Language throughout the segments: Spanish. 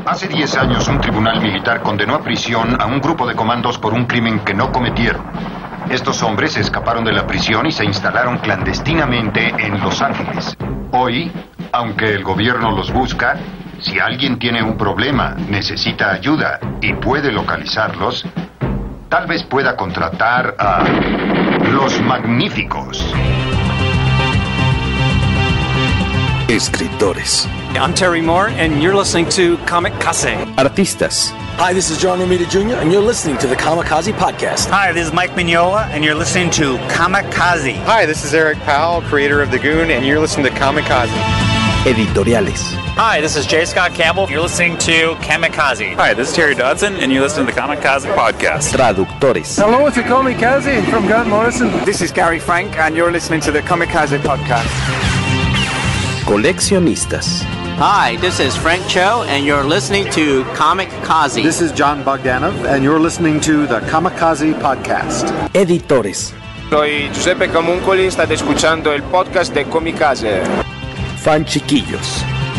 Hace 10 años un tribunal militar condenó a prisión a un grupo de comandos por un crimen que no cometieron. Estos hombres escaparon de la prisión y se instalaron clandestinamente en Los Ángeles. Hoy, aunque el gobierno los busca, si alguien tiene un problema, necesita ayuda y puede localizarlos, tal vez pueda contratar a Los Magníficos. Escritores. I'm Terry Moore, and you're listening to Kamikaze. Artistas. Hi, this is John Romita Jr., and you're listening to the Kamikaze Podcast. Hi, this is Mike Mignola, and you're listening to Kamikaze. Hi, this is Eric Powell, creator of The Goon, and you're listening to Kamikaze. Editoriales. Hi, this is J. Scott Campbell. You're listening to Kamikaze. Hi, this is Terry Dodson, and you're listening to the Kamikaze Podcast. Traductores. Hello, it's Kamikaze from Grant Morrison. This is Gary Frank, and you're listening to the Kamikaze Podcast. Coleccionistas. Hi, this is Frank Cho, and you're listening to Kamikaze. This is John Bogdanov, and you're listening to the Kamikaze Podcast. Editores. Soy Giuseppe Camuncoli, state escuchando el podcast de Kamikaze. Fan chiquillos.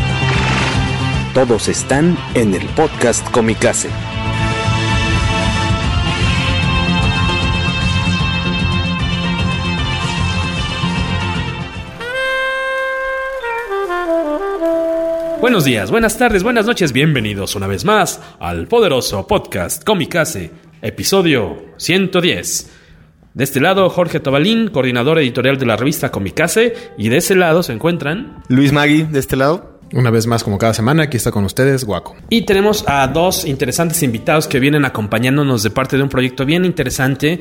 Todos están en el podcast Kamikaze. Buenos días, buenas tardes, buenas noches, bienvenidos una vez más al poderoso podcast Kamikaze, episodio 110. De este lado, Jorge Tobalín, coordinador editorial de la revista Kamikaze, y de ese lado se encuentran... Luis Magui, de este lado. Una vez más, como cada semana, aquí está con ustedes, Guaco. Y tenemos a dos interesantes invitados que vienen acompañándonos de parte de un proyecto bien interesante.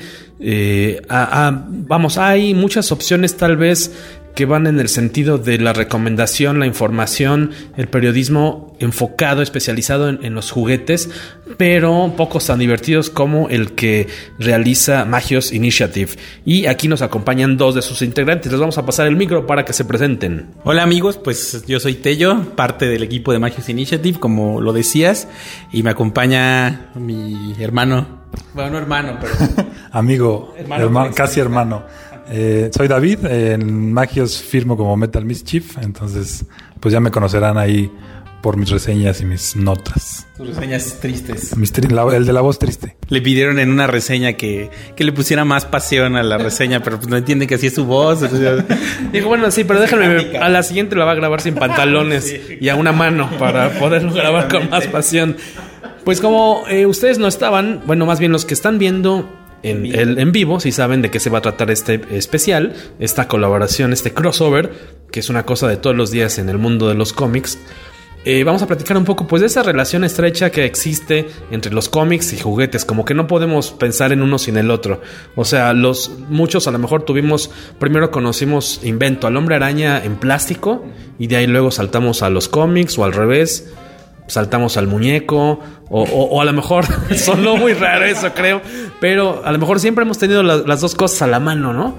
Hay muchas opciones tal vez que van en el sentido de la recomendación, la información, el periodismo enfocado, especializado en los juguetes, pero pocos tan divertidos como el que realiza Magios Initiative. Y aquí nos acompañan dos de sus integrantes. Les vamos a pasar el micro para que se presenten. Hola amigos, pues yo soy Tello, parte del equipo de Magios Initiative, como lo decías, y me acompaña mi hermano. Bueno, no hermano, pero... Amigo, hermano, casi hermano. Soy David, en Magios firmo como Metal Mischief, entonces pues ya me conocerán ahí por mis reseñas y mis notas. Tus reseñas tristes. El de la voz triste. Le pidieron en una reseña que le pusiera más pasión a la reseña, pero pues no entienden que así es su voz. Dijo, bueno, sí, pero déjame, a la siguiente la va a grabar sin pantalones sí. Y a una mano para poderlo grabar con más pasión. Pues como ustedes no estaban, bueno, más bien los que están viendo en vivo, si saben de qué se va a tratar este especial, esta colaboración, este crossover, que es una cosa de todos los días en el mundo de los cómics. Vamos a platicar un poco pues de esa relación estrecha que existe entre los cómics y juguetes, como que no podemos pensar en uno sin el otro. O sea, muchos a lo mejor primero conocimos Invento al Hombre Araña en plástico y de ahí luego saltamos a los cómics o al revés. Saltamos al muñeco o a lo mejor sonó muy raro eso, creo, pero a lo mejor siempre hemos tenido las dos cosas a la mano, ¿no?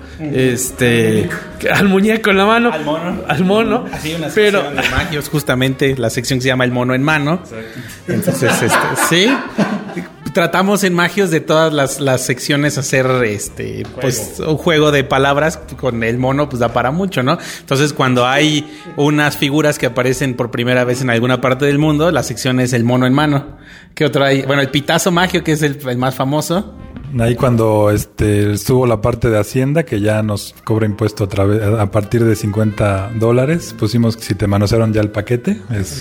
Al muñeco en la mano, al mono. Así una sección de magios, justamente la sección que se llama El Mono en Mano. Exacto. Entonces, sí. Tratamos en Magios de todas las secciones hacer pues un juego de palabras con el mono, pues da para mucho, ¿no? Entonces, cuando hay unas figuras que aparecen por primera vez en alguna parte del mundo, la sección es El Mono en Mano. ¿Qué otro hay? Bueno, el Pitazo Magio, que es el más famoso. Ahí cuando estuvo la parte de Hacienda, que ya nos cobra impuesto otra vez a partir de $50, pusimos Si te manosearon ya el paquete, es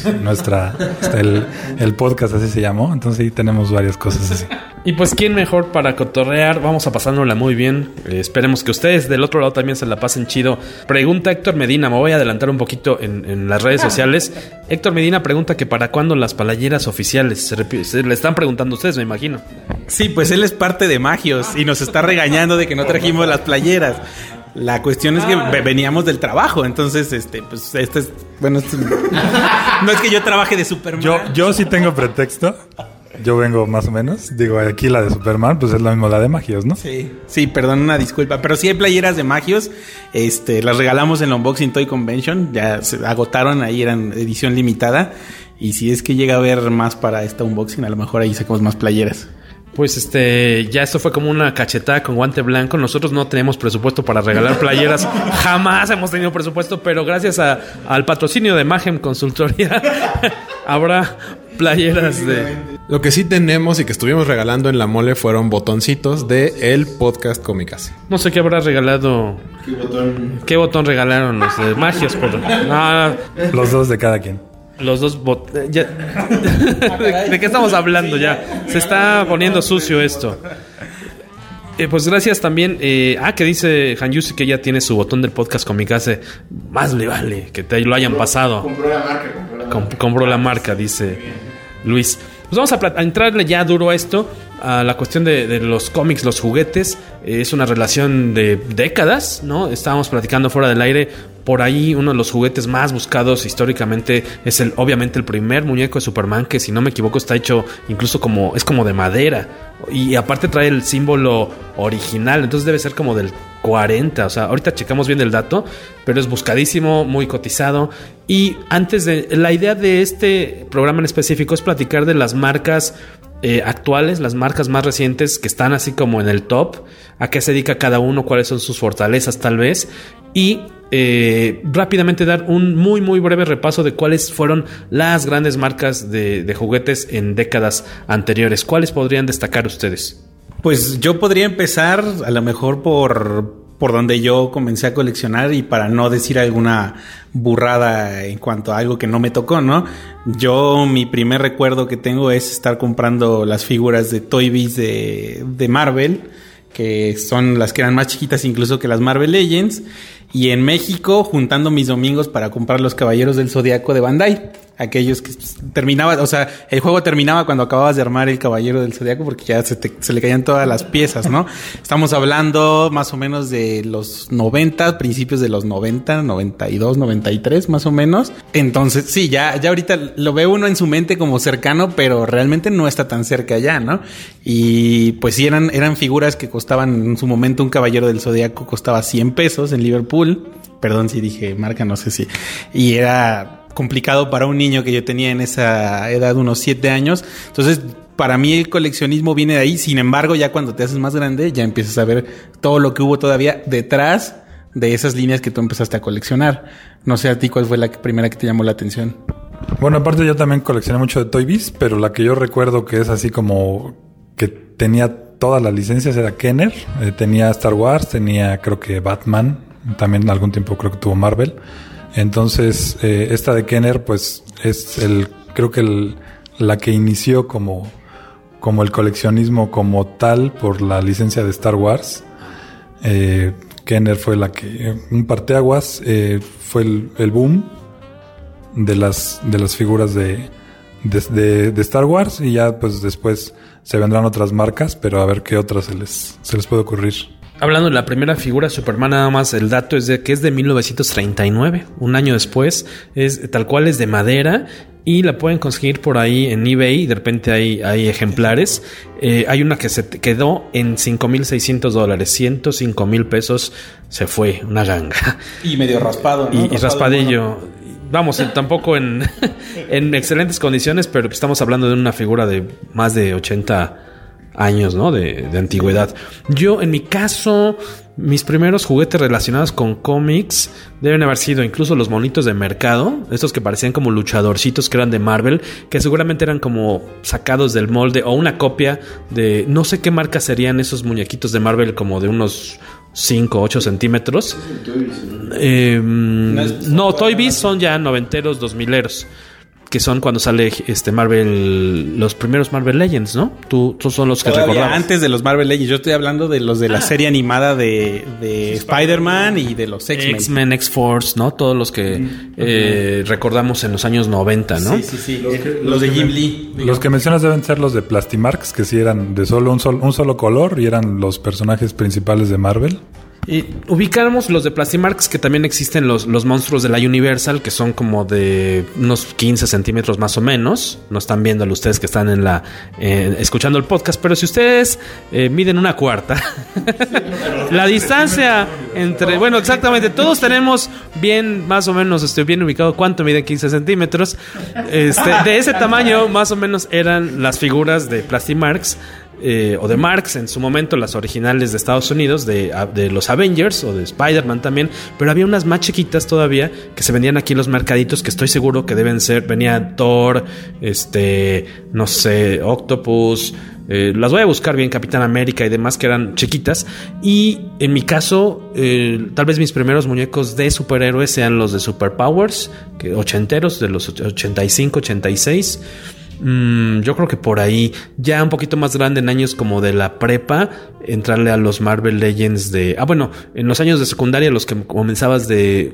el podcast así se llamó, entonces ahí tenemos varias cosas así. Y pues quién mejor para cotorrear, vamos a pasárnosla muy bien, esperemos que ustedes del otro lado también se la pasen chido. Pregunta Héctor Medina, me voy a adelantar un poquito en las redes sociales. Héctor Medina pregunta que para cuándo las playeras oficiales, se le están preguntando ustedes, me imagino. Sí, pues él es parte de Magios y nos está regañando de que no trajimos las playeras. La cuestión es que veníamos del trabajo, entonces bueno, no es que yo trabaje de Superman. Yo sí tengo pretexto. Yo vengo más o menos. Digo, aquí la de Superman, pues es lo mismo la de Magios, ¿no? Sí, perdón, una disculpa. Pero sí hay playeras de Magios. Las regalamos en la Unboxing Toy Convention. Ya se agotaron, ahí eran edición limitada. Y si es que llega a haber más para esta unboxing, a lo mejor ahí sacamos más playeras. Pues ya esto fue como una cachetada con guante blanco. Nosotros no tenemos presupuesto para regalar playeras. Jamás hemos tenido presupuesto, pero gracias al patrocinio de Mayhem Consultoría habrá playeras de... Lo que sí tenemos y que estuvimos regalando en la mole fueron botoncitos de el podcast Comicase. No sé qué habrá regalado. ¿Qué botón regalaron los de Magios? Los dos de cada quien. Los dos ¿De qué estamos hablando ya? Se está poniendo sucio esto. Pues gracias también. Que dice Hanyusi que ya tiene su botón del podcast Comicase. Más le vale que te lo hayan pasado. Compró la marca. Compró la marca, dice Luis. Pues vamos a entrarle ya duro a esto. A la cuestión de los cómics, los juguetes. Es una relación de décadas, ¿no? Estábamos platicando fuera del aire. Por ahí uno de los juguetes más buscados históricamente es obviamente el primer muñeco de Superman, que si no me equivoco está hecho incluso como de madera. Y aparte trae el símbolo original, entonces debe ser como del 40. O sea, ahorita checamos bien el dato, pero es buscadísimo, muy cotizado. Y la idea de este programa en específico es platicar de las marcas actuales, las marcas más recientes que están así como en el top, a qué se dedica cada uno, cuáles son sus fortalezas tal vez, y rápidamente dar un muy muy breve repaso de cuáles fueron las grandes marcas de juguetes en décadas anteriores. ¿Cuáles podrían destacar ustedes? Pues yo podría empezar a lo mejor por donde yo comencé a coleccionar, y para no decir alguna burrada en cuanto a algo que no me tocó, ¿no? Mi primer recuerdo que tengo es estar comprando las figuras de Toy Biz de Marvel, que son las que eran más chiquitas incluso que las Marvel Legends, y en México juntando mis domingos para comprar los Caballeros del Zodiaco de Bandai. Aquellos que terminaba, o sea, el juego terminaba cuando acababas de armar el Caballero del Zodiaco, porque ya se le caían todas las piezas, ¿no? Estamos hablando más o menos de los 90, principios de los 90, 92, 93 más o menos. Entonces, sí, ya ahorita lo ve uno en su mente como cercano, pero realmente no está tan cerca ya, ¿no? Y pues sí, eran figuras que costaban en su momento. Un Caballero del Zodiaco costaba 100 pesos en Liverpool. Perdón si dije marca, no sé si. Y era complicado para un niño que yo tenía en esa edad, unos 7 años. Entonces, para mí el coleccionismo viene de ahí. Sin embargo, ya cuando te haces más grande, ya empiezas a ver todo lo que hubo todavía detrás de esas líneas que tú empezaste a coleccionar. No sé a ti cuál fue la primera que te llamó la atención. Bueno, aparte yo también coleccioné mucho de Toy Biz, pero la que yo recuerdo que es así como que tenía todas las licencias era Kenner. Tenía Star Wars, tenía creo que Batman, también algún tiempo creo que tuvo Marvel. Entonces, esta de Kenner, pues, es creo que la que inició como el coleccionismo como tal por la licencia de Star Wars. Kenner fue un parteaguas, fue el boom de las figuras de Star Wars, y ya pues después se vendrán otras marcas, pero a ver qué otras se les puede ocurrir. Hablando de la primera figura Superman, nada más el dato es de que es de 1939, un año después, es tal cual, es de madera y la pueden conseguir por ahí en eBay, y de repente hay ejemplares. Hay una que se quedó en $5,600, $105,000 pesos, se fue, una ganga. Y medio raspado, ¿no? Y raspadillo. Vamos, tampoco en excelentes condiciones, pero estamos hablando de una figura de más de 80 años, ¿no? De antigüedad. Yo, en mi caso, mis primeros juguetes relacionados con cómics deben haber sido incluso los monitos de mercado, estos que parecían como luchadorcitos, que eran de Marvel, que seguramente eran como sacados del molde o una copia de, no sé qué marca serían esos muñequitos de Marvel, como de unos 5 o 8 centímetros. No, Toy Biz son ya noventeros, 2000eros, que son cuando sale Marvel, los primeros Marvel Legends, ¿no? Tú son los que recordamos. Antes de los Marvel Legends, yo estoy hablando de los de la serie animada de Spider-Man y de los X-Men. X-Men, X-Force, ¿no? Todos los que recordamos en los años 90, ¿no? Sí. Los de Jim Lee. Digamos. Los que mencionas deben ser los de Plastimarks, que sí eran de un solo color y eran los personajes principales de Marvel. Y ubicamos los de Plastimarks, que también existen los monstruos de la Universal, que son como de unos 15 centímetros más o menos. No están viéndolo ustedes que están escuchando el podcast, pero si ustedes miden una cuarta, la distancia entre... Bueno, exactamente, todos tenemos bien, más o menos, bien ubicado cuánto mide 15 centímetros. De ese tamaño, más o menos, eran las figuras de Plastimarks. o de Marx en su momento, las originales de Estados Unidos, de los Avengers o de Spider-Man también, pero había unas más chiquitas todavía que se vendían aquí en los mercaditos, que estoy seguro que deben ser, venía Thor, no sé, Octopus, las voy a buscar bien, Capitán América y demás, que eran chiquitas. Y en mi caso, tal vez mis primeros muñecos de superhéroes sean los de Superpowers, que ochenteros, de los 85, 86. Yo creo que por ahí, ya un poquito más grande en años como de la prepa, entrarle a los Marvel Legends de... bueno, en los años de secundaria, los que comentabas de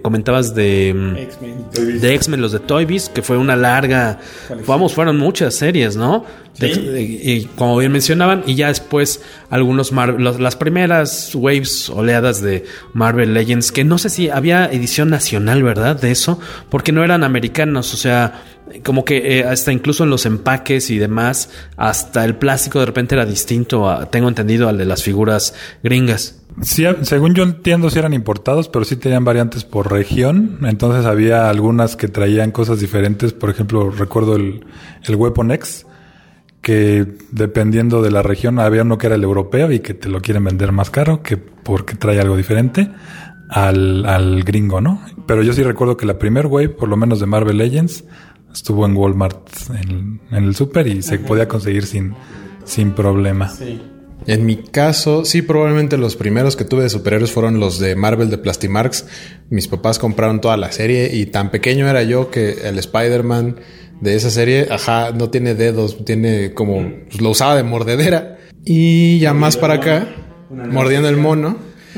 X-Men, los de Toy Biz, que fue una larga... fueron muchas series, ¿no? ¿Sí? Y como bien mencionaban, y ya después algunos las primeras waves, oleadas de Marvel Legends, que no sé si había edición nacional, ¿verdad? De eso, porque no eran americanos, o sea, como que hasta incluso en los empaques y demás, hasta el plástico de repente era distinto, tengo entendido, al de las figuras gringas. Sí, según yo entiendo, sí eran importados, pero sí tenían variantes por región. Entonces había algunas que traían cosas diferentes. Por ejemplo, recuerdo el Weapon X, que dependiendo de la región, había uno que era el europeo y que te lo quieren vender más caro, que porque trae algo diferente al gringo, ¿no? Pero yo sí recuerdo que la primer wave, por lo menos de Marvel Legends, estuvo en Walmart en el super y se podía conseguir sin problema. Sí. En mi caso, sí, probablemente los primeros que tuve de superhéroes fueron los de Marvel de Plastimarx. Mis papás compraron toda la serie y tan pequeño era yo que el Spider-Man de esa serie, no tiene dedos, tiene como... Pues lo usaba de mordedera. Y ya más para acá, mordiendo el mono.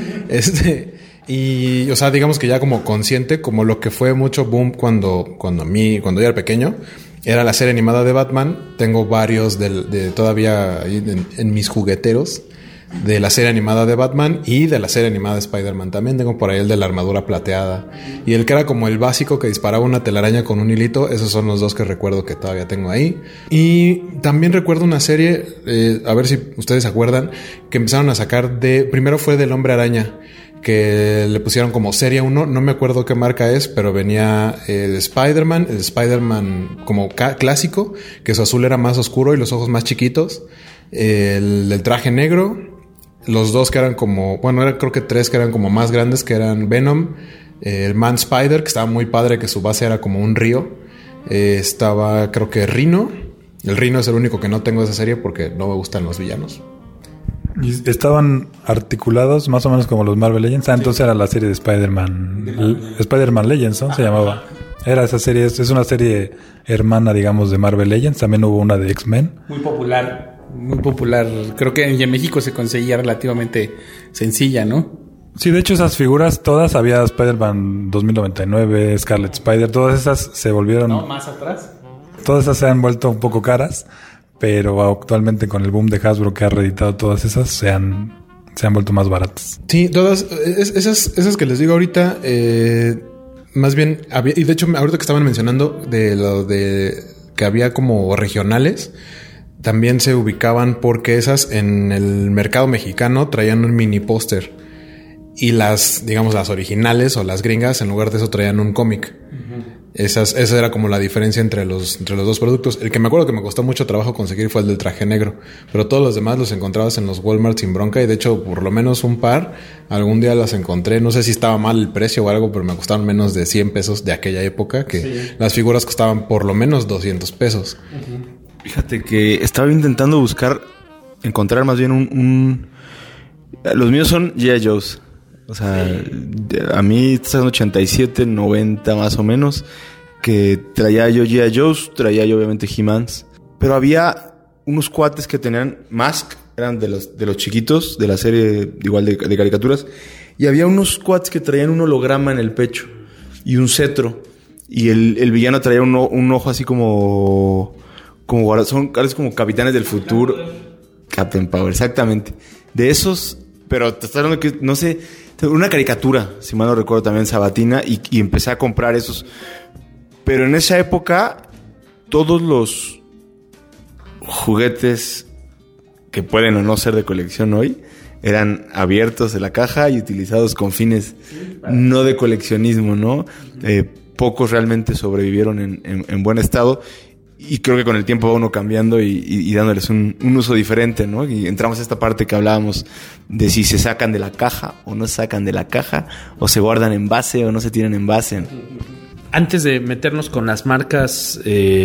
Y, o sea, digamos que ya como consciente, como lo que fue mucho boom cuando yo era pequeño, era la serie animada de Batman. Tengo varios de todavía en mis jugueteros de la serie animada de Batman y de la serie animada de Spider-Man. También tengo por ahí el de la armadura plateada y el que era como el básico que disparaba una telaraña con un hilito. Esos son los dos que recuerdo que todavía tengo ahí. Y también recuerdo una serie, a ver si ustedes se acuerdan, que empezaron a sacar primero fue del Hombre Araña, que le pusieron como serie 1, no me acuerdo qué marca es, pero venía el Spider-Man como clásico, que su azul era más oscuro y los ojos más chiquitos, el del traje negro, los dos que eran como, creo que 3 que eran como más grandes, que eran Venom, el Man Spider, que estaba muy padre, que su base era como un río, estaba creo que Rhino. El Rhino es el único que no tengo de esa serie porque no me gustan los villanos. Y estaban articulados más o menos como los Marvel Legends. Entonces era la serie de Spider-Man Legends, ¿no? Se llamaba. Era esa serie, es una serie hermana, digamos, de Marvel Legends. También hubo una de X-Men. Muy popular. Creo que en México se conseguía relativamente sencilla, ¿no? Sí, de hecho esas figuras todas, había Spider-Man 2099, Scarlet Spider, todas esas se volvieron... ¿No? ¿Más atrás? Todas esas se han vuelto un poco caras. Pero actualmente con el boom de Hasbro que ha reeditado todas esas, se han vuelto más baratas. Sí, todas esas que les digo ahorita, más bien había, y de hecho ahorita que estaban mencionando de lo de que había como regionales, también se ubicaban porque esas en el mercado mexicano traían un mini póster y las originales o las gringas en lugar de eso traían un cómic. Esa era como la diferencia entre los dos productos. El que me acuerdo que me costó mucho trabajo conseguir fue el del traje negro, pero todos los demás los encontrabas en los Walmart sin bronca, y de hecho por lo menos un par algún día las encontré. No sé si estaba mal el precio o algo, pero me costaron menos de 100 pesos de aquella época, que sí. Las figuras costaban por lo menos 200 pesos. Fíjate que estaba intentando encontrar más bien los míos son G.I. Joes. O sea, a mí está en 87, 90 más o menos, que traía yo G.I. Joes, traía yo obviamente He-Mans, pero había unos cuates que tenían Mask, eran de los chiquitos, de la serie igual de caricaturas, y había unos cuates que traían un holograma en el pecho y un cetro, y el villano traía un ojo así como son como Capitanes del Futuro. Captain Power, exactamente. De esos, pero te estoy hablando que, no sé, una caricatura, si mal no recuerdo, también Sabatina, y empecé a comprar esos. Pero en esa época, todos los juguetes que pueden o no ser de colección hoy eran abiertos de la caja y utilizados con fines no de coleccionismo, ¿no? Pocos realmente sobrevivieron en buen estado. Y creo que con el tiempo va uno cambiando y dándoles un uso diferente, ¿no? Y entramos a esta parte que hablábamos de si se sacan de la caja o no se sacan de la caja, o se guardan en base o no se tienen en base. Antes de meternos con las marcas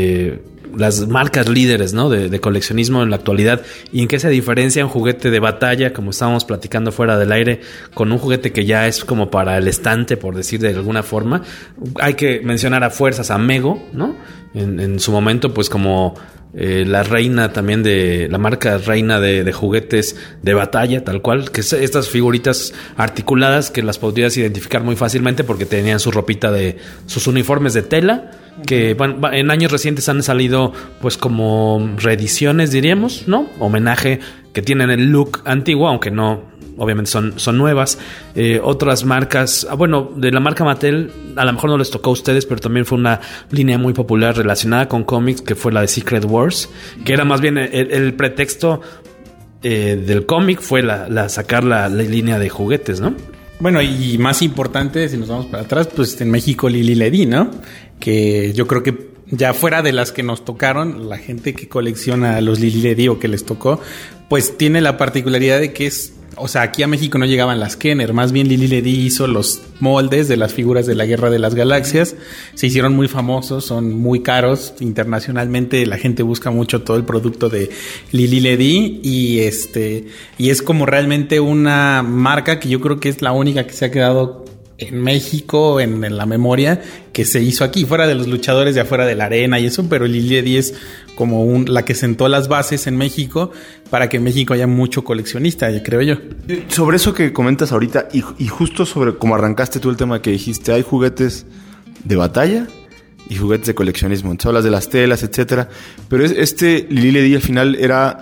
líderes, ¿no? de coleccionismo en la actualidad, y en qué se diferencia un juguete de batalla, como estábamos platicando fuera del aire, con un juguete que ya es como para el estante, por decir de alguna forma. Hay que mencionar a fuerzas a Mego, ¿no? En su momento, pues como la reina también la marca reina de juguetes de batalla, tal cual, que estas figuritas articuladas que las podrías identificar muy fácilmente porque tenían su ropita sus uniformes de tela, que bueno, en años recientes han salido pues como reediciones, diríamos, ¿no? Homenaje, que tienen el look antiguo, aunque no, obviamente son nuevas. Otras marcas, de la marca Mattel, a lo mejor no les tocó a ustedes, pero también fue una línea muy popular relacionada con cómics, que fue la de Secret Wars, que era más bien el pretexto del cómic, fue sacar la línea de juguetes, ¿no? Bueno, y más importante, si nos vamos para atrás, pues en México Lili Ledy, ¿no? Que yo creo que ya fuera de las que nos tocaron, la gente que colecciona los Lili Ledy o que les tocó, pues tiene la particularidad de que es... O sea, aquí a México no llegaban las Kenner. Más bien Lili Ledy hizo los moldes de las figuras de la Guerra de las Galaxias. Se hicieron muy famosos, son muy caros. Internacionalmente la gente busca mucho todo el producto de Lili Ledy. Y es como realmente una marca que yo creo que es la única que se ha quedado en México, en la memoria, que se hizo aquí, fuera de los luchadores de afuera de la arena y eso, pero Lili Ledy es como la que sentó las bases en México para que en México haya mucho coleccionista, creo yo. Sobre eso que comentas ahorita, y justo sobre cómo arrancaste tú el tema que dijiste, hay juguetes de batalla y juguetes de coleccionismo. Entonces hablas de las telas, etcétera, pero Lili Ledy al final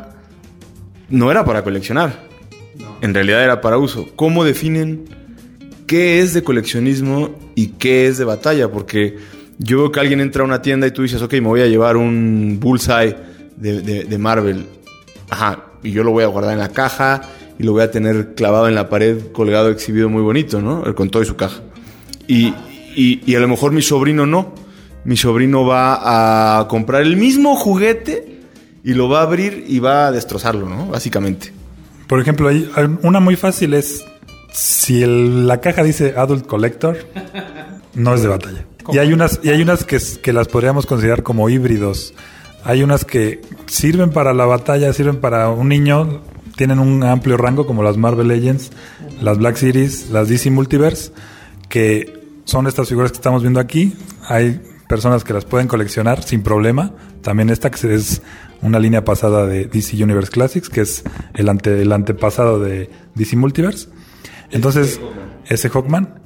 no era para coleccionar, no. En realidad era para uso. ¿Cómo definen qué es de coleccionismo y qué es de batalla? Porque yo veo que alguien entra a una tienda y tú dices, ok, me voy a llevar un Bullseye de Marvel. Ajá, y yo lo voy a guardar en la caja y lo voy a tener clavado en la pared, colgado, exhibido muy bonito, ¿no? Con todo y su caja. Y a lo mejor mi sobrino no. Mi sobrino va a comprar el mismo juguete y lo va a abrir y va a destrozarlo, ¿no? Básicamente. Por ejemplo, una muy fácil es... Si la caja dice Adult Collector, no es de batalla. Y hay unas que las podríamos considerar como híbridos. Hay unas que sirven para la batalla, sirven para un niño, tienen un amplio rango, como las Marvel Legends, las Black Series, las DC Multiverse, que son estas figuras que estamos viendo aquí. Hay personas que las pueden coleccionar sin problema. También esta que es una línea pasada de DC Universe Classics, que es el antepasado de DC Multiverse. Entonces, ese Hawkman,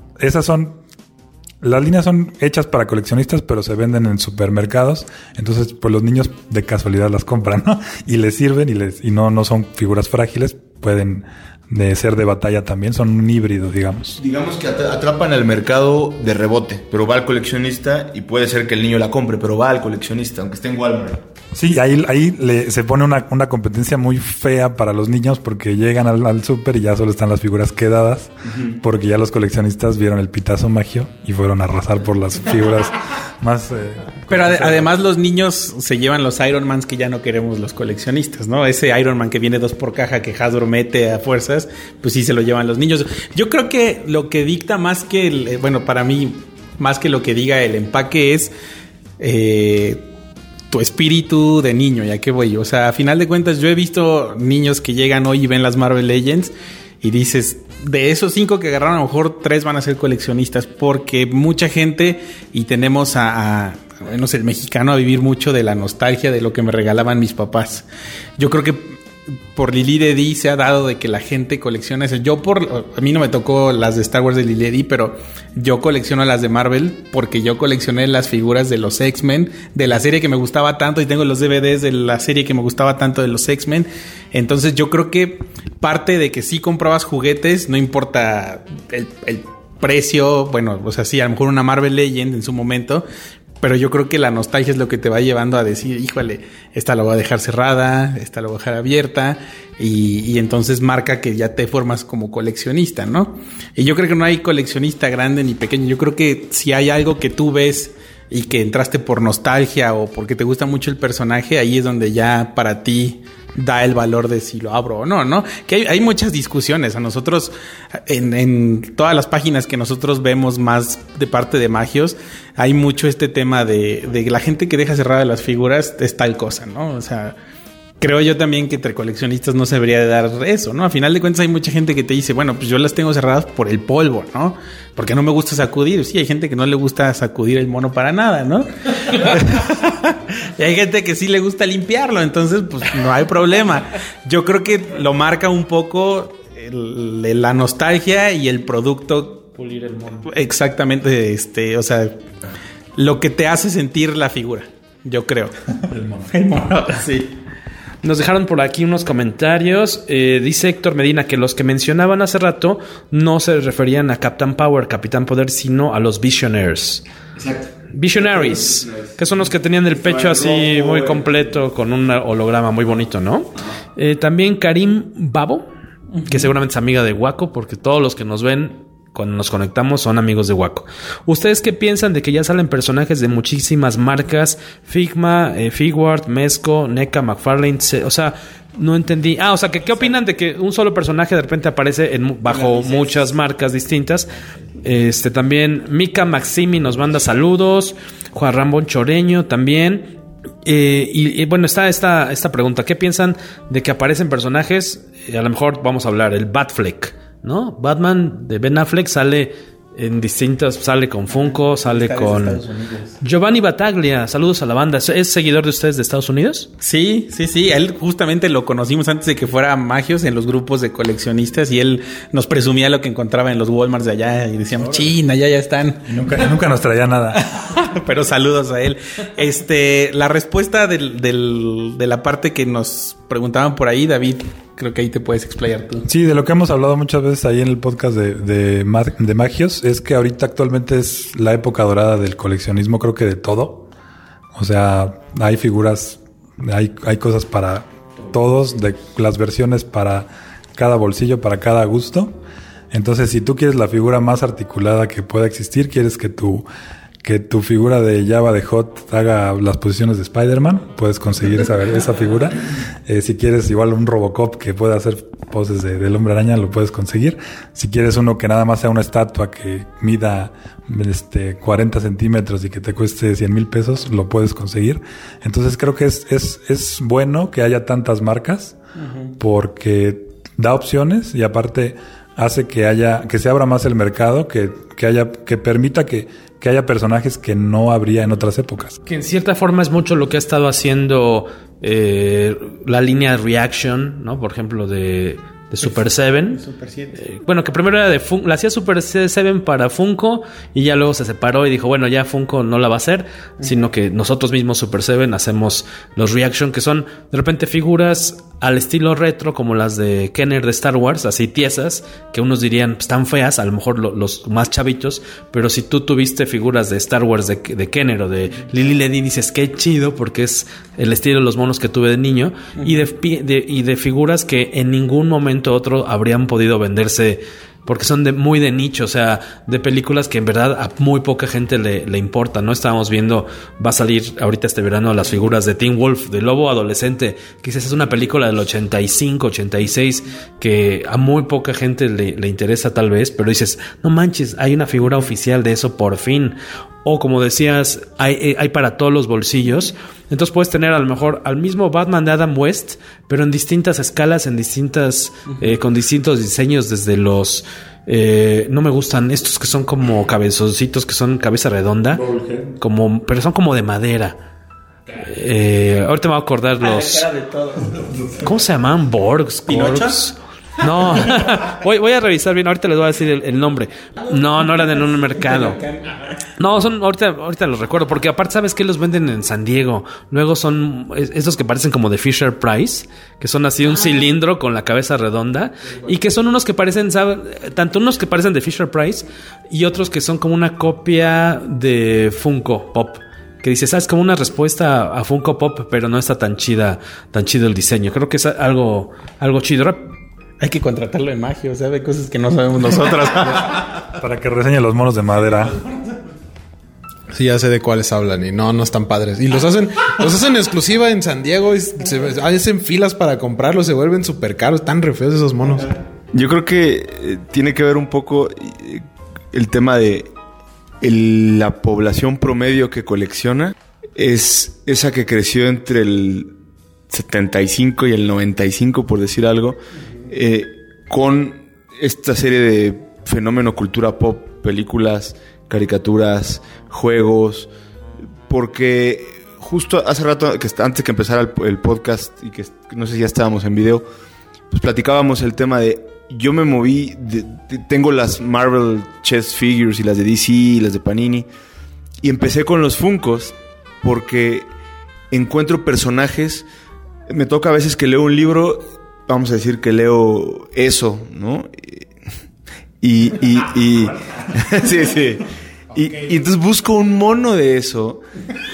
las líneas son hechas para coleccionistas, pero se venden en supermercados. Entonces, pues los niños de casualidad las compran, ¿no? Y les sirven y no son figuras frágiles, pueden ser de batalla también, son un híbrido, digamos. Digamos que atrapan al mercado de rebote, pero va al coleccionista y puede ser que el niño la compre, pero va al coleccionista, aunque esté en Walmart. Sí, ahí se pone una competencia muy fea para los niños porque llegan al súper y ya solo están las figuras quedadas, porque ya los coleccionistas vieron el pitazo magio y fueron a arrasar por las figuras más... Pero además los niños se llevan los Iron Mans que ya no queremos los coleccionistas, ¿no? Ese Iron Man que viene 2 por caja que Hasbro mete a fuerzas, pues sí se lo llevan los niños. Yo creo que lo que dicta más que... para mí, más que lo que diga el empaque es... tu espíritu de niño, ¿ya qué voy? O sea, a final de cuentas, yo he visto niños que llegan hoy y ven las Marvel Legends y dices, de esos 5 que agarraron, a lo mejor 3 van a ser coleccionistas, porque mucha gente, y tenemos el mexicano a vivir mucho de la nostalgia de lo que me regalaban mis papás. Yo creo que por Lili Ledy se ha dado de que la gente colecciona eso. A mí no me tocó las de Star Wars de Lili Ledy, pero yo colecciono las de Marvel porque yo coleccioné las figuras de los X-Men, de la serie que me gustaba tanto, y tengo los DVDs de la serie que me gustaba tanto de los X-Men. Entonces yo creo que parte de que sí comprabas juguetes, no importa el precio, sí, a lo mejor una Marvel Legend en su momento, pero yo creo que la nostalgia es lo que te va llevando a decir, híjole, esta la voy a dejar cerrada, esta la voy a dejar abierta, y entonces marca que ya te formas como coleccionista, ¿no? Y yo creo que no hay coleccionista grande ni pequeño. Yo creo que si hay algo que tú ves y que entraste por nostalgia o porque te gusta mucho el personaje, ahí es donde ya para ti da el valor de si lo abro o no, ¿no? Que hay muchas discusiones. A nosotros, en todas las páginas que nosotros vemos más de parte de Magios, hay mucho este tema de la gente que deja cerradas las figuras es tal cosa, ¿no? O sea, creo yo también que entre coleccionistas no se debería de dar eso, ¿no? A final de cuentas hay mucha gente que te dice, bueno, pues yo las tengo cerradas por el polvo, ¿no? Porque no me gusta sacudir. Sí, hay gente que no le gusta sacudir el mono para nada, ¿no? Y hay gente que sí le gusta limpiarlo, entonces pues no hay problema. Yo creo que lo marca un poco la nostalgia y el producto. Pulir el mono. Exactamente, o sea, lo que te hace sentir la figura, yo creo. El mono, sí. Nos dejaron por aquí unos comentarios. Dice Héctor Medina que los que mencionaban hace rato no se referían a Captain Power, Capitán Poder, sino a los Visionaries. Exacto. Visionaries, que son los que tenían el pecho así muy completo con un holograma muy bonito, ¿no? También Karim Babo, que seguramente es amiga de Waco, porque todos los que nos ven cuando nos conectamos son amigos de Waco. ¿Ustedes qué piensan de que ya salen personajes de muchísimas marcas? Figma, Figuart, Mezco, NECA, McFarlane, o sea, no entendí. O sea, ¿qué opinan de que un solo personaje de repente aparece bajo muchas marcas distintas? También Mika Maximi nos manda saludos. Juan Rambón Choreño también. Y bueno, está esta pregunta. ¿Qué piensan de que aparecen personajes? A lo mejor vamos a hablar, el Batfleck, ¿no? Batman de Ben Affleck sale en distintas, sale con Funko, sale con Giovanni Battaglia. Saludos a la banda. ¿Es seguidor de ustedes de Estados Unidos? Sí. Él justamente lo conocimos antes de que fuera Magios en los grupos de coleccionistas y él nos presumía lo que encontraba en los Walmarts de allá y decíamos, China, ya están. Y nunca nos traía nada. Pero saludos a él. La respuesta de la parte que nos preguntaban por ahí, David, creo que ahí te puedes explayar tú. Sí, de lo que hemos hablado muchas veces ahí en el podcast de Magios, es que ahorita actualmente es la época dorada del coleccionismo, creo que de todo. O sea, hay figuras, hay cosas para todos, de las versiones para cada bolsillo, para cada gusto. Entonces, si tú quieres la figura más articulada que pueda existir, quieres que tu figura de Java de Hot haga las posiciones de Spider-Man, puedes conseguir esa figura. Si quieres igual un Robocop que pueda hacer poses del Hombre Araña, lo puedes conseguir. Si quieres uno que nada más sea una estatua que mida 40 centímetros y que te cueste 100,000 pesos, lo puedes conseguir. Entonces creo que es bueno que haya tantas marcas, porque da opciones y aparte hace que se abra más el mercado, que permita que haya personajes que no habría en otras épocas. Que en cierta forma es mucho lo que ha estado haciendo la línea Reaction, ¿no? Por ejemplo, de Super 7. Super 7. Bueno, que primero era la hacía Super 7 para Funko y ya luego se separó y dijo, bueno, ya Funko no la va a hacer, sino que nosotros mismos Super 7 hacemos los Reaction, que son de repente figuras al estilo retro, como las de Kenner de Star Wars, así tiesas, que unos dirían pues, están feas, a lo mejor los más chavitos, pero si tú tuviste figuras de Star Wars de Kenner o de Lily Ledy, dices qué chido, porque es el estilo de los monos que tuve de niño, y de figuras que en ningún momento otro habrían podido venderse, porque son muy de nicho, o sea, de películas que en verdad a muy poca gente le importa, ¿no? Estábamos viendo, va a salir ahorita este verano las figuras de Teen Wolf, de Lobo Adolescente, que es una película del 85, 86, que a muy poca gente le interesa tal vez, pero dices, no manches, hay una figura oficial de eso por fin. O como decías, hay para todos los bolsillos. Entonces puedes tener a lo mejor al mismo Batman de Adam West, pero en distintas escalas, en distintas con distintos diseños, desde los no me gustan estos que son como cabezoncitos, que son cabeza redonda, pero son como de madera. Ahorita me voy a acordar los ¿cómo se llaman? Borgs. No, voy a revisar bien. Ahorita les voy a decir el nombre. No eran en un mercado. No, son ahorita los recuerdo, porque aparte sabes que los venden en San Diego. Luego son estos que parecen como de Fisher Price, que son así un cilindro con la cabeza redonda, y que son unos que parecen, tanto unos que parecen de Fisher Price y otros que son como una copia de Funko Pop. Que dices, es como una respuesta a Funko Pop, pero no está tan chido el diseño. Creo que es algo chido. Hay que contratarlo en Magio, o sea, de cosas que no sabemos nosotros. Para que reseñe los monos de madera. Sí, ya sé de cuáles hablan y no están padres. Y los hacen exclusiva en San Diego y hacen filas para comprarlos, se vuelven súper caros, están re feos esos monos. Yo creo que tiene que ver un poco el tema de la población promedio que colecciona. Es esa que creció entre el 75 y el 95, por decir algo, con esta serie de fenómeno cultura pop, películas, caricaturas, juegos, porque justo hace rato, antes que empezara el podcast y que no sé si ya estábamos en video, pues platicábamos el tema de yo me moví, tengo las Marvel Chess Figures y las de DC y las de Panini, y empecé con los Funkos porque encuentro personajes. Me toca a veces que leo un libro, vamos a decir que leo eso, ¿no? Y sí. Y entonces busco un mono de eso.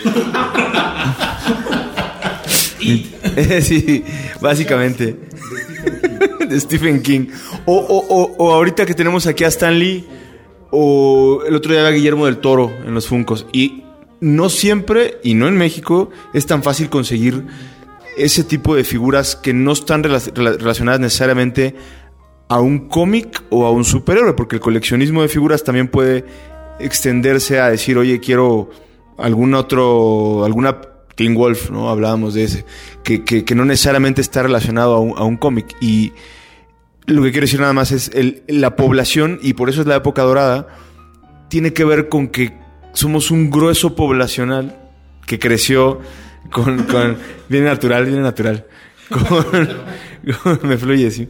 Sí, básicamente. De Stephen King. O ahorita que tenemos aquí a Stan Lee, o el otro día a Guillermo del Toro en los Funkos. Y no siempre, y no en México, es tan fácil conseguir ese tipo de figuras que no están relacionadas necesariamente a un cómic o a un superhéroe, porque el coleccionismo de figuras también puede extenderse a decir, oye, quiero alguna Teen Wolf, ¿no? Hablábamos de ese, que no necesariamente está relacionado a un cómic. Y lo que quiero decir nada más es la población, y por eso es la época dorada, tiene que ver con que somos un grueso poblacional que creció con viene natural. Me fluye, sí.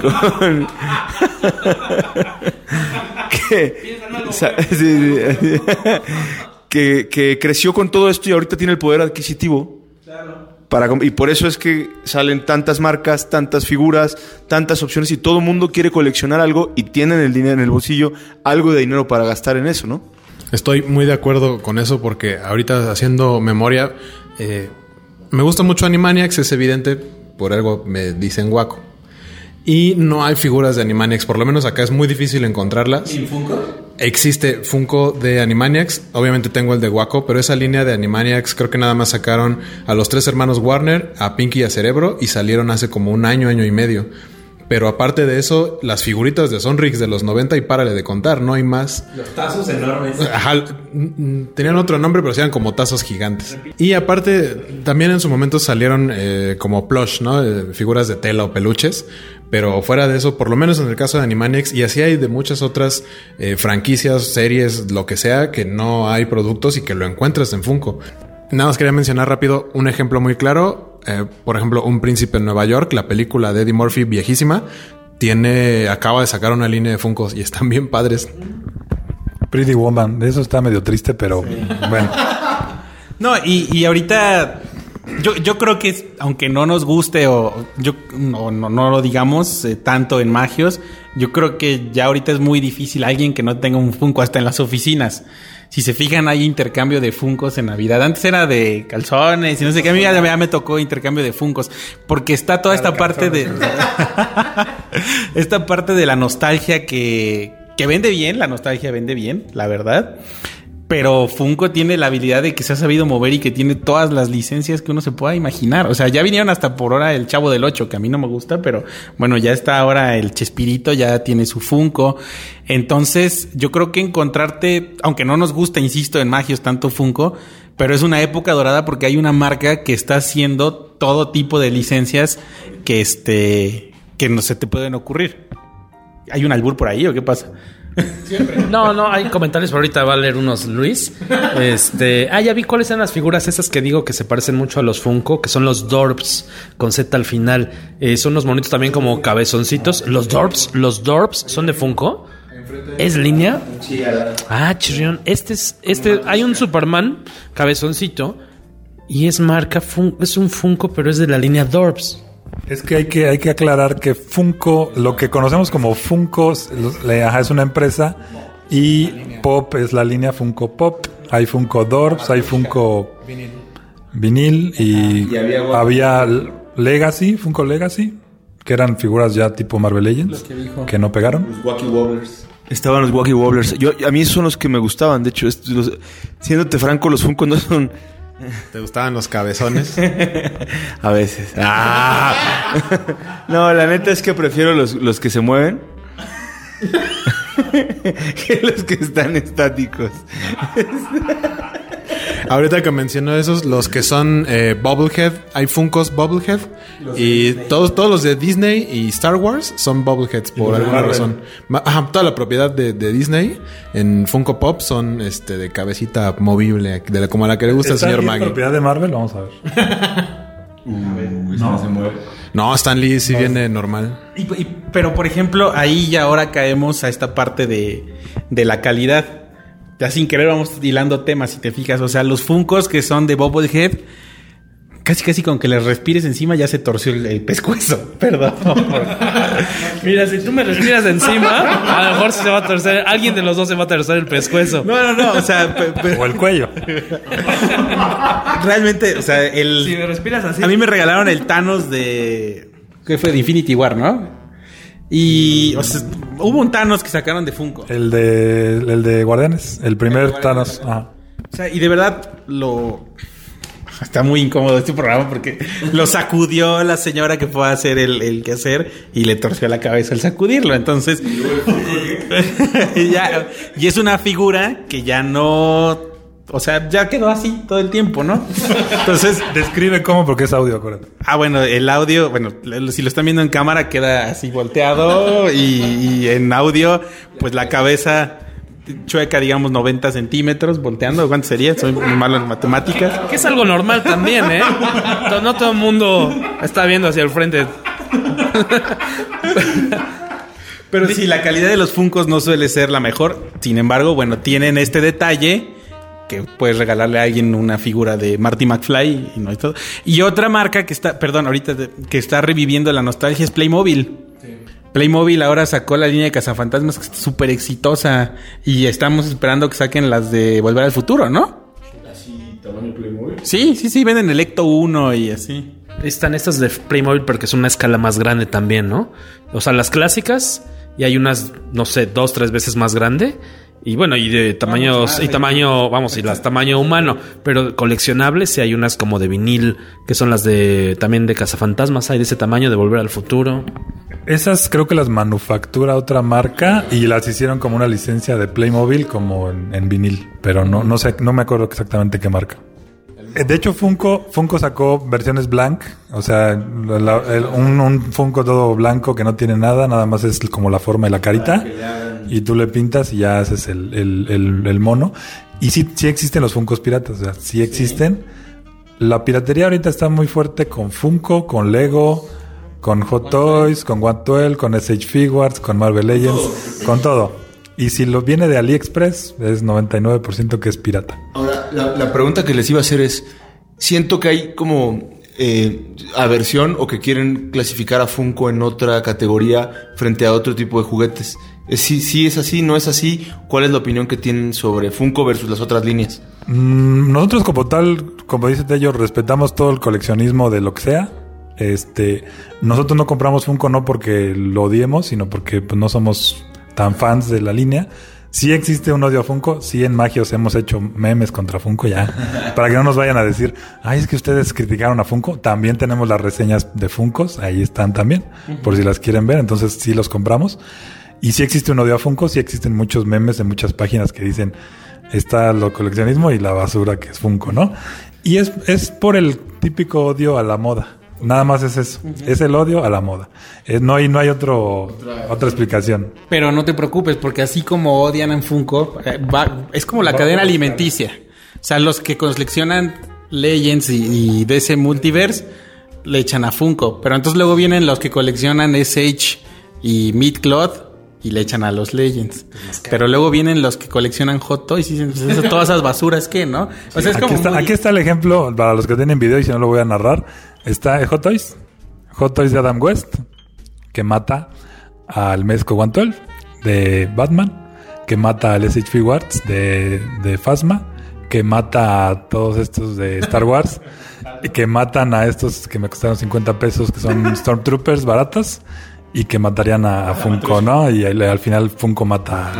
Que creció con todo esto y ahorita tiene el poder adquisitivo. Claro. Y por eso es que salen tantas marcas, tantas figuras, tantas opciones, y todo el mundo quiere coleccionar algo y tienen el dinero en el bolsillo, algo de dinero para gastar en eso, ¿no? Estoy muy de acuerdo con eso porque ahorita haciendo memoria, me gusta mucho Animaniacs, es evidente, por algo me dicen guaco. Y no hay figuras de Animaniacs, por lo menos acá es muy difícil encontrarlas. ¿Y Funko? Existe Funko de Animaniacs, obviamente tengo el de Guaco, pero esa línea de Animaniacs creo que nada más sacaron a los 3 hermanos Warner, a Pinky y a Cerebro, y salieron hace como un año y medio. Pero aparte de eso, las figuritas de Sonrix de los 90 y párale de contar, no hay más. Los tazos enormes. Ajá, tenían otro nombre, pero eran como tazos gigantes. Y aparte, también en su momento salieron como plush, ¿no? Figuras de tela o peluches. Pero fuera de eso, por lo menos en el caso de Animaniacs, y así hay de muchas otras franquicias, series, lo que sea, que no hay productos y que lo encuentras en Funko. Nada más quería mencionar rápido un ejemplo muy claro. Por ejemplo, Un Príncipe en Nueva York, la película de Eddie Murphy viejísima, acaba de sacar una línea de Funkos y están bien padres. Pretty Woman, de eso está medio triste, pero sí. Bueno. No, y ahorita yo creo que aunque no nos guste o no lo digamos tanto en Magios, yo creo que ya ahorita es muy difícil alguien que no tenga un Funko hasta en las oficinas. Si se fijan, hay intercambio de Funkos en Navidad. Antes era de calzones y no sé qué. A mí ya me tocó intercambio de Funkos. Porque está toda esta parte de... esta parte de la nostalgia que vende bien. La nostalgia vende bien, la verdad. Pero Funko tiene la habilidad de que se ha sabido mover y que tiene todas las licencias que uno se pueda imaginar. O sea, ya vinieron hasta por ahora el Chavo del 8, que a mí no me gusta, pero bueno, ya está ahora el Chespirito, ya tiene su Funko. Entonces, yo creo que encontrarte, aunque no nos gusta, insisto, en Magios tanto Funko, pero es una época dorada porque hay una marca que está haciendo todo tipo de licencias que no se te pueden ocurrir. ¿Hay un albur por ahí o qué pasa? Siempre. No, hay comentarios, pero ahorita va a leer unos Luis. Ya vi cuáles eran las figuras esas que digo que se parecen mucho a los Funko, que son los Dorps con Z al final. Son unos monitos también como cabezoncitos. Los Dorps son de Funko. ¿Es línea? Chirrión. Hay un Superman cabezoncito y es marca es un Funko, pero es de la línea Dorps. Es que hay que aclarar que Funko, lo que conocemos como Funko, es una empresa, y Pop es la línea Funko Pop. Hay Funko Dorps, hay Funko Vinil y había Legacy, Funko Legacy, que eran figuras ya tipo Marvel Legends, que no pegaron. Los Wacky Wobblers. Estaban los Wacky Wobblers. A mí esos son los que me gustaban. De hecho, siéndote franco, los Funko no son... ¿Te gustaban los cabezones? A veces. No, la neta es que prefiero los que se mueven que los que están estáticos. Ahorita que menciono esos, los que son Bubblehead, hay Funkos Bubblehead. Y todos los de Disney y Star Wars son Bubbleheads por alguna razón. Toda la propiedad de Disney en Funko Pop son de cabecita movible, como la que le gusta al señor Maggie. ¿Propiedad de Marvel? Vamos a ver. No se mueve. No, Stan Lee sí viene normal. Pero, por ejemplo, ahí ya ahora caemos a esta parte de la calidad. Ya sin querer vamos hilando temas, si te fijas. O sea, los Funkos que son de Bobblehead, casi con que les respires encima ya se torció el pescuezo. Perdón. Mira, si tú me respiras encima, a lo mejor se va a torcer. Alguien de los dos se va a torcer el pescuezo. No. O sea, o el cuello. Realmente, o sea, si me respiras así. A mí me regalaron el Thanos de... ¿Qué fue? De Infinity War, ¿no? Y o sea, hubo un Thanos que sacaron de Funko. El de Guardianes. El primer Thanos. Ajá. O sea, y de verdad está muy incómodo este programa porque lo sacudió la señora que fue a hacer el quehacer y le torció la cabeza al sacudirlo. Entonces, y es una figura que ya no... O sea, ya quedó así todo el tiempo, ¿no? Entonces... Describe cómo, porque es audio, acuérdate. Bueno, el audio... Bueno, si lo están viendo en cámara queda así volteado y en audio, pues la cabeza chueca, digamos, 90 centímetros, volteando. ¿Cuánto sería? Soy muy malo en matemáticas. Que es algo normal también, ¿eh? No todo el mundo está viendo hacia el frente. Pero sí, la calidad de los Funkos no suele ser la mejor. Sin embargo, bueno, tienen este detalle... que puedes regalarle a alguien una figura de Marty McFly y no hay todo. Y otra marca que está, que está reviviendo la nostalgia es Playmobil. Sí. Playmobil ahora sacó la línea de Cazafantasmas, que es súper exitosa, y estamos esperando que saquen las de Volver al Futuro, ¿no? ¿Así tamaño Playmobil? Sí, venden el Ecto 1 y así. Están estas de Playmobil porque es una escala más grande también, ¿no? O sea, las clásicas, y hay unas, no sé, 2-3 veces más grande. Y bueno, y de tamaños, las tamaño humano, pero coleccionables, y hay unas como de vinil, que son las también de Cazafantasmas, hay de ese tamaño, de Volver al Futuro. Esas creo que las manufactura otra marca y las hicieron como una licencia de Playmobil como en vinil, pero no sé, no me acuerdo exactamente qué marca. De hecho, Funko sacó versiones blank, o sea, un Funko todo blanco que no tiene nada más es como la forma y la carita, y tú le pintas y ya haces el mono. Y sí existen los Funkos piratas, o sea, sí existen. La piratería ahorita está muy fuerte con Funko, con Lego, con Hot Toys, con One 12, con SH Figuarts, con Marvel Legends, con todo. Y si lo viene de AliExpress, es 99% que es pirata. Ahora, la pregunta que les iba a hacer es... Siento que hay como aversión o que quieren clasificar a Funko en otra categoría frente a otro tipo de juguetes. ¿Sí es así? ¿No es así? ¿Cuál es la opinión que tienen sobre Funko versus las otras líneas? Nosotros como tal, como dice Tello, respetamos todo el coleccionismo de lo que sea. Nosotros no compramos Funko no porque lo odiemos, sino porque pues, no somos tan fans de la línea. Sí existe un odio a Funko, sí en Magios hemos hecho memes contra Funko ya, para que no nos vayan a decir, es que ustedes criticaron a Funko. También tenemos las reseñas de Funkos, ahí están también, por si las quieren ver, entonces sí los compramos. Y sí existe un odio a Funko, sí existen muchos memes en muchas páginas que dicen, está lo coleccionismo y la basura que es Funko, ¿no? Y es por el típico odio a la moda. Nada más es eso. Es el odio a la moda. No hay otra explicación. Pero no te preocupes, porque así como odian en Funko, es como la cadena alimenticia. O sea, los que coleccionan Legends y DC Multiverse le echan a Funko. Pero entonces luego vienen los que coleccionan SH y Midcloth y le echan a los Legends. Pero luego vienen los que coleccionan Hot Toys y dicen, todas esas basuras, ¿qué, no? O sea, es como aquí está el ejemplo, para los que tienen video y si no lo voy a narrar. Está Hot Toys de Adam West, que mata al Mezco One 12 de Batman, que mata al SH Figuarts de Phasma, que mata a todos estos de Star Wars. que matan a estos que me costaron 50 pesos, que son Stormtroopers baratas, y que matarían a Funko, ¿no? Y al final Funko mata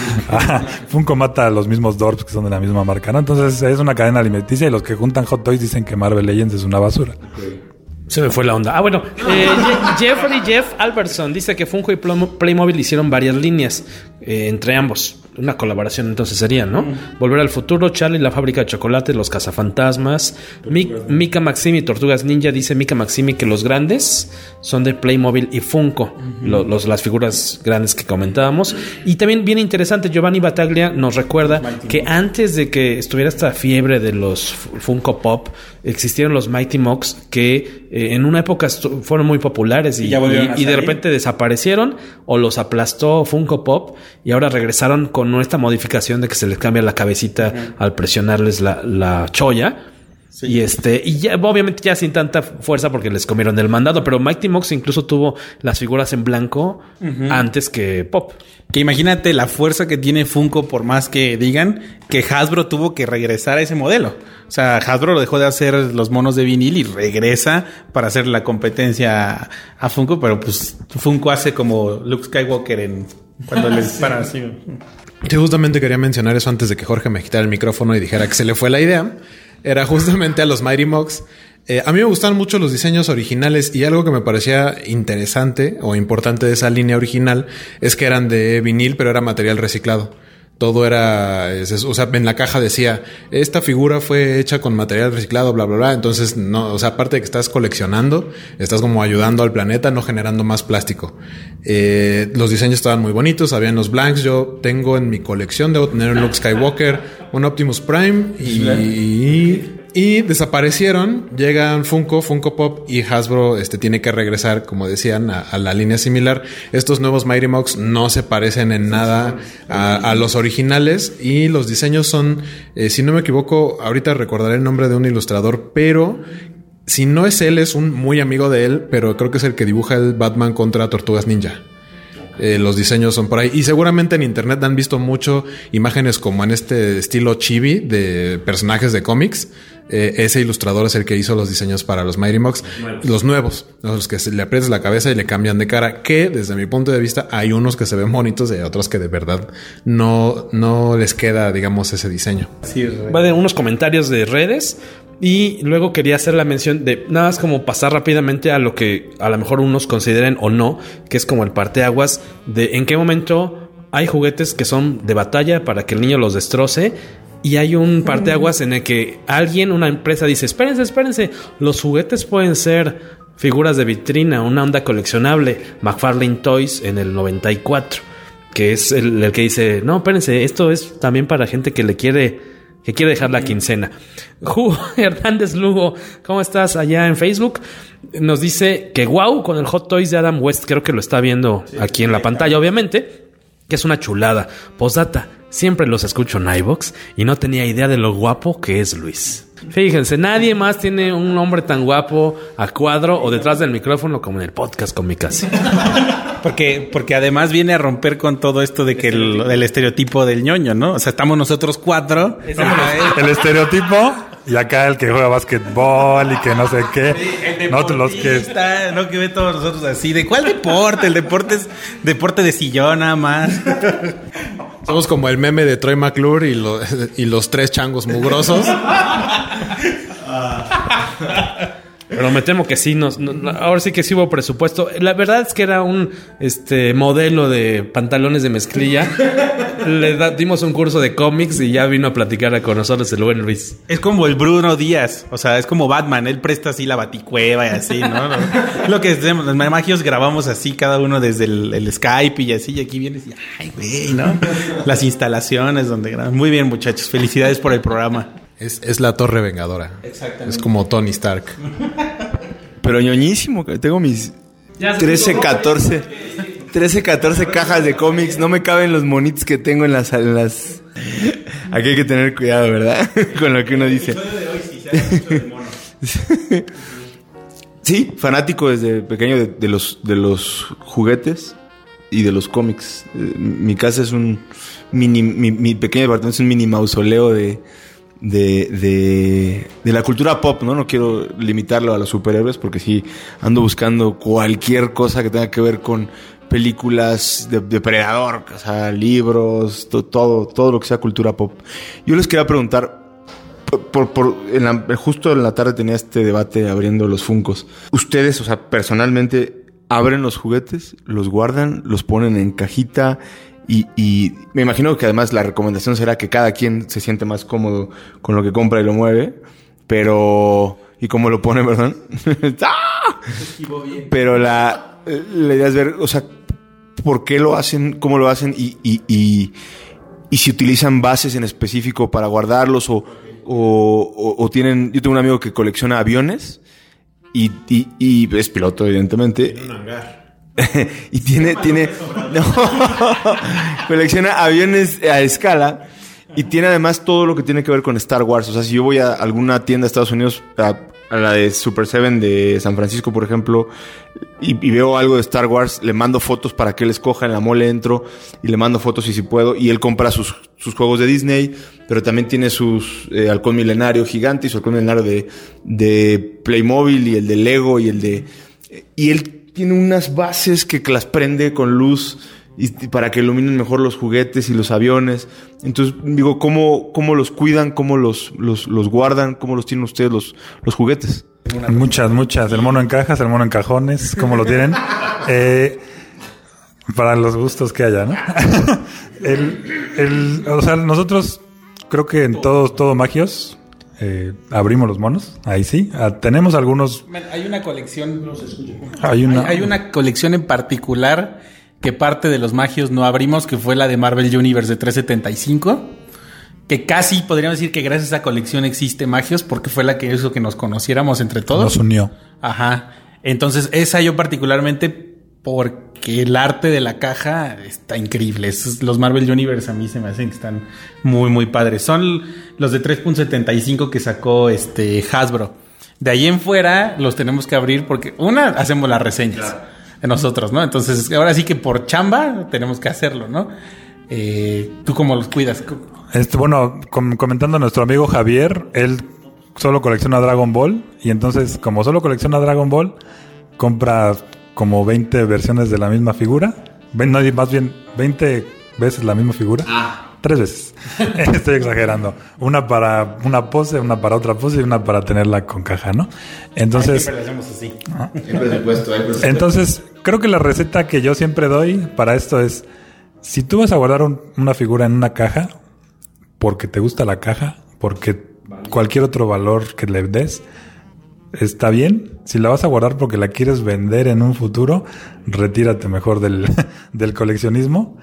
a los mismos Dorps que son de la misma marca, ¿no? Entonces es una cadena alimenticia y los que juntan Hot Toys dicen que Marvel Legends es una basura. Se me fue la onda. Bueno, Jeff Albertson dice que Funko y Playmobil hicieron varias líneas entre ambos. Una colaboración entonces sería, ¿no? Volver al futuro, Charlie, la fábrica de chocolate, los cazafantasmas. Mika Maximi, Tortugas Ninja, dice Mika Maximi que los grandes son de Playmobil y Funko. Las figuras grandes que comentábamos. Y también bien interesante, Giovanni Battaglia nos recuerda que antes de que estuviera esta fiebre de los Funko Pop, existieron los Mighty Mugs que en una época fueron muy populares y de repente desaparecieron o los aplastó Funko Pop y ahora regresaron con esta modificación de que se les cambia la cabecita al presionarles la cholla. Sí. Y ya, obviamente ya sin tanta fuerza porque les comieron el mandado, pero Mighty Mugs incluso tuvo las figuras en blanco antes que Pop. Que imagínate la fuerza que tiene Funko, por más que digan que Hasbro tuvo que regresar a ese modelo. O sea, Hasbro dejó de hacer los monos de vinil y regresa para hacer la competencia a Funko, pero pues Funko hace como Luke Skywalker cuando les disparan así. Yo justamente quería mencionar eso antes de que Jorge me quitara el micrófono y dijera que se le fue la idea. Era justamente a los Mighty Mugs. A mí me gustan mucho los diseños originales y algo que me parecía interesante o importante de esa línea original es que eran de vinil, pero era material reciclado. Todo era, o sea, en la caja decía, esta figura fue hecha con material reciclado, bla, bla, bla. Entonces, no, o sea, aparte de que estás coleccionando, estás como ayudando al planeta, no generando más plástico. Los diseños estaban muy bonitos, habían los blanks. Yo tengo en mi colección, debo tener un Luke Skywalker, un Optimus Prime y desaparecieron. Llegan Funko Pop y Hasbro tiene que regresar, como decían, a la línea similar. Estos nuevos Mighty Mugs no se parecen en nada a los originales y los diseños son, si no me equivoco, ahorita recordaré el nombre de un ilustrador, pero si no es él, es un muy amigo de él, pero creo que es el que dibuja el Batman contra Tortugas Ninja. Los diseños son por ahí. Y seguramente en internet han visto mucho imágenes como en este estilo chibi de personajes de cómics. Ese ilustrador es el que hizo los diseños para los Mighty Mugs. Los nuevos, los que le aprietas la cabeza y le cambian de cara. Que desde mi punto de vista hay unos que se ven bonitos y otros que de verdad no les queda, digamos, ese diseño. Sí, va de unos comentarios de redes. Y luego quería hacer la mención de nada más como pasar rápidamente a lo que a lo mejor unos consideren o no, que es como el parteaguas de en qué momento hay juguetes que son de batalla para que el niño los destroce. Y hay un parteaguas en el que una empresa dice, espérense, los juguetes pueden ser figuras de vitrina, una onda coleccionable. McFarlane Toys en el 94, que es el que dice, no, espérense, esto es también para gente que quiere dejar la quincena. Hernández Lugo, ¿cómo estás allá en Facebook? Nos dice que wow con el Hot Toys de Adam West, creo que lo está viendo aquí en la pantalla, obviamente, que es una chulada. Postdata, siempre los escucho en iVoox y no tenía idea de lo guapo que es Luis. Fíjense, nadie más tiene un hombre tan guapo a cuadro o detrás del micrófono como en el podcast Comicase. Porque además viene a romper con todo esto de que el estereotipo del ñoño, ¿no? O sea, estamos nosotros cuatro. El estereotipo y acá el que juega básquetbol y que no sé qué. Nosotros los que no que ve todos nosotros así. ¿De cuál deporte? El deporte es deporte de sillón nada más. Somos como el meme de Troy McClure y los tres changos mugrosos. Pero me temo que sí, ahora sí que sí hubo presupuesto. La verdad es que era un modelo de pantalones de mezclilla. Le dimos un curso de cómics y ya vino a platicar con nosotros el buen Luis. Es como el Bruno Díaz, o sea, es como Batman. Él presta así la baticueva y así, ¿no? Lo que hacemos, los magios grabamos así, cada uno desde el Skype y así. Y aquí vienes y, ay, güey, ¿no? Las instalaciones donde graban. Muy bien, muchachos. Felicidades por el programa. Es la Torre Vengadora. Exactamente. Es como Tony Stark. Pero ñoñísimo. Tengo mis 13, 14 cajas de cómics. No me caben los monitos que tengo en las... Aquí hay que tener cuidado, ¿verdad? Con lo que uno dice. Sí, fanático desde pequeño de los juguetes y de los cómics. Mi casa es mi pequeño departamento es un mini mausoleo de de la cultura pop, ¿no? No quiero limitarlo a los superhéroes porque sí ando buscando cualquier cosa que tenga que ver con películas de Depredador, o sea, libros, todo lo que sea cultura pop. Yo les quería preguntar, justo en la tarde tenía este debate abriendo los Funkos. Ustedes, o sea, personalmente, abren los juguetes, los guardan, los ponen en cajita y me imagino que además la recomendación será que cada quien se siente más cómodo con lo que compra y lo mueve, pero... ¿Y cómo lo pone, verdad? Pero la idea es ver, o sea, por qué lo hacen, cómo lo hacen y si utilizan bases en específico para guardarlos o tienen... Yo tengo un amigo que colecciona aviones y es piloto, evidentemente. Tiene un hangar. Y tiene no, colecciona aviones a escala y tiene además todo lo que tiene que ver con Star Wars. O sea, si yo voy a alguna tienda de Estados Unidos, a la de Super 7 de San Francisco, por ejemplo, y veo algo de Star Wars, le mando fotos para que él escoja, en la mole entro y le mando fotos y si puedo, y él compra sus juegos de Disney, pero también tiene sus Halcón Milenario gigante y su Halcón Milenario de Playmobil y el de Lego y él tiene unas bases que las prende con luz y para que iluminen mejor los juguetes y los aviones. Entonces, digo, ¿cómo los cuidan? ¿Cómo los guardan? ¿Cómo los tienen ustedes los juguetes? Muchas. El mono en cajas, el mono en cajones. ¿Cómo lo tienen? Para los gustos que haya, ¿no? O sea, nosotros creo que en todo Magios... abrimos los monos, ahí sí. Tenemos algunos... Hay una colección... Hay una colección en particular que parte de los Magios no abrimos, que fue la de Marvel Universe de 375, que casi podríamos decir que gracias a esa colección existe Magios, porque fue la que hizo que nos conociéramos entre todos. Nos unió. Ajá. Entonces, esa yo particularmente... porque el arte de la caja está increíble. Los Marvel Universe a mí se me hacen que están muy, muy padres. Son los de 3.75 que sacó Hasbro. De ahí en fuera los tenemos que abrir porque, hacemos las reseñas de nosotros, ¿no? Entonces, ahora sí que por chamba tenemos que hacerlo, ¿no? ¿Tú cómo los cuidas? Bueno, comentando a nuestro amigo Javier, él solo colecciona Dragon Ball. Y entonces, como solo colecciona Dragon Ball, compra... como 20 versiones de la misma figura. Más bien 20 veces la misma figura. 3 veces. Estoy exagerando. Una para una pose, una para otra pose y una para tenerla con caja, ¿no? Entonces... siempre lo hacemos así. Hay presupuesto. Entonces, creo que la receta que yo siempre doy para esto es... Si tú vas a guardar una figura en una caja, porque te gusta la caja, porque cualquier otro valor que le des... está bien. Si la vas a guardar porque la quieres vender en un futuro, retírate mejor del coleccionismo.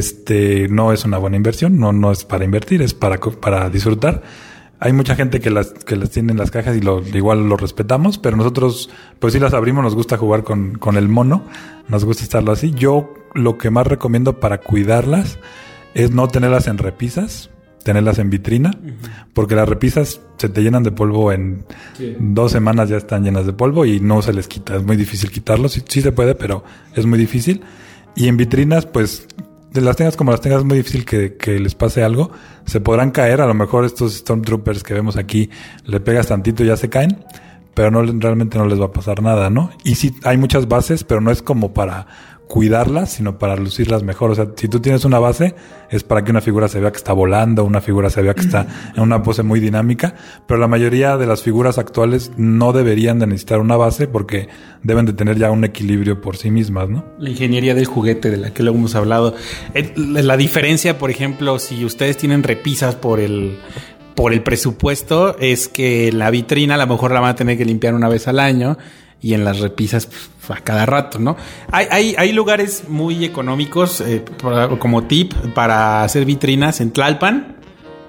No es una buena inversión, no es para invertir, es para disfrutar. Hay mucha gente que las tiene en las cajas y igual lo respetamos, pero nosotros pues sí las abrimos, nos gusta jugar con el mono, nos gusta estarlo así. Yo lo que más recomiendo para cuidarlas es no tenerlas en repisas, tenerlas en vitrina, porque las repisas se te llenan de polvo en 2 semanas, ya están llenas de polvo y no se les quita, es muy difícil quitarlos, sí se puede, pero es muy difícil. Y en vitrinas, pues, las tengas como las tengas, es muy difícil que les pase algo, se podrán caer, a lo mejor estos Stormtroopers que vemos aquí, le pegas tantito y ya se caen, pero realmente no les va a pasar nada, ¿no? Y sí, hay muchas bases, pero no es como para cuidarlas, sino para lucirlas mejor. O sea, si tú tienes una base, es para que una figura se vea que está volando, una figura se vea que está en una pose muy dinámica, pero la mayoría de las figuras actuales no deberían de necesitar una base porque deben de tener ya un equilibrio por sí mismas, ¿no? La ingeniería del juguete, de la que luego hemos hablado. La diferencia, por ejemplo, si ustedes tienen repisas por el presupuesto, es que la vitrina a lo mejor la van a tener que limpiar una vez al año y en las repisas pues, a cada rato, ¿no? Hay lugares muy económicos como tip para hacer vitrinas en Tlalpan.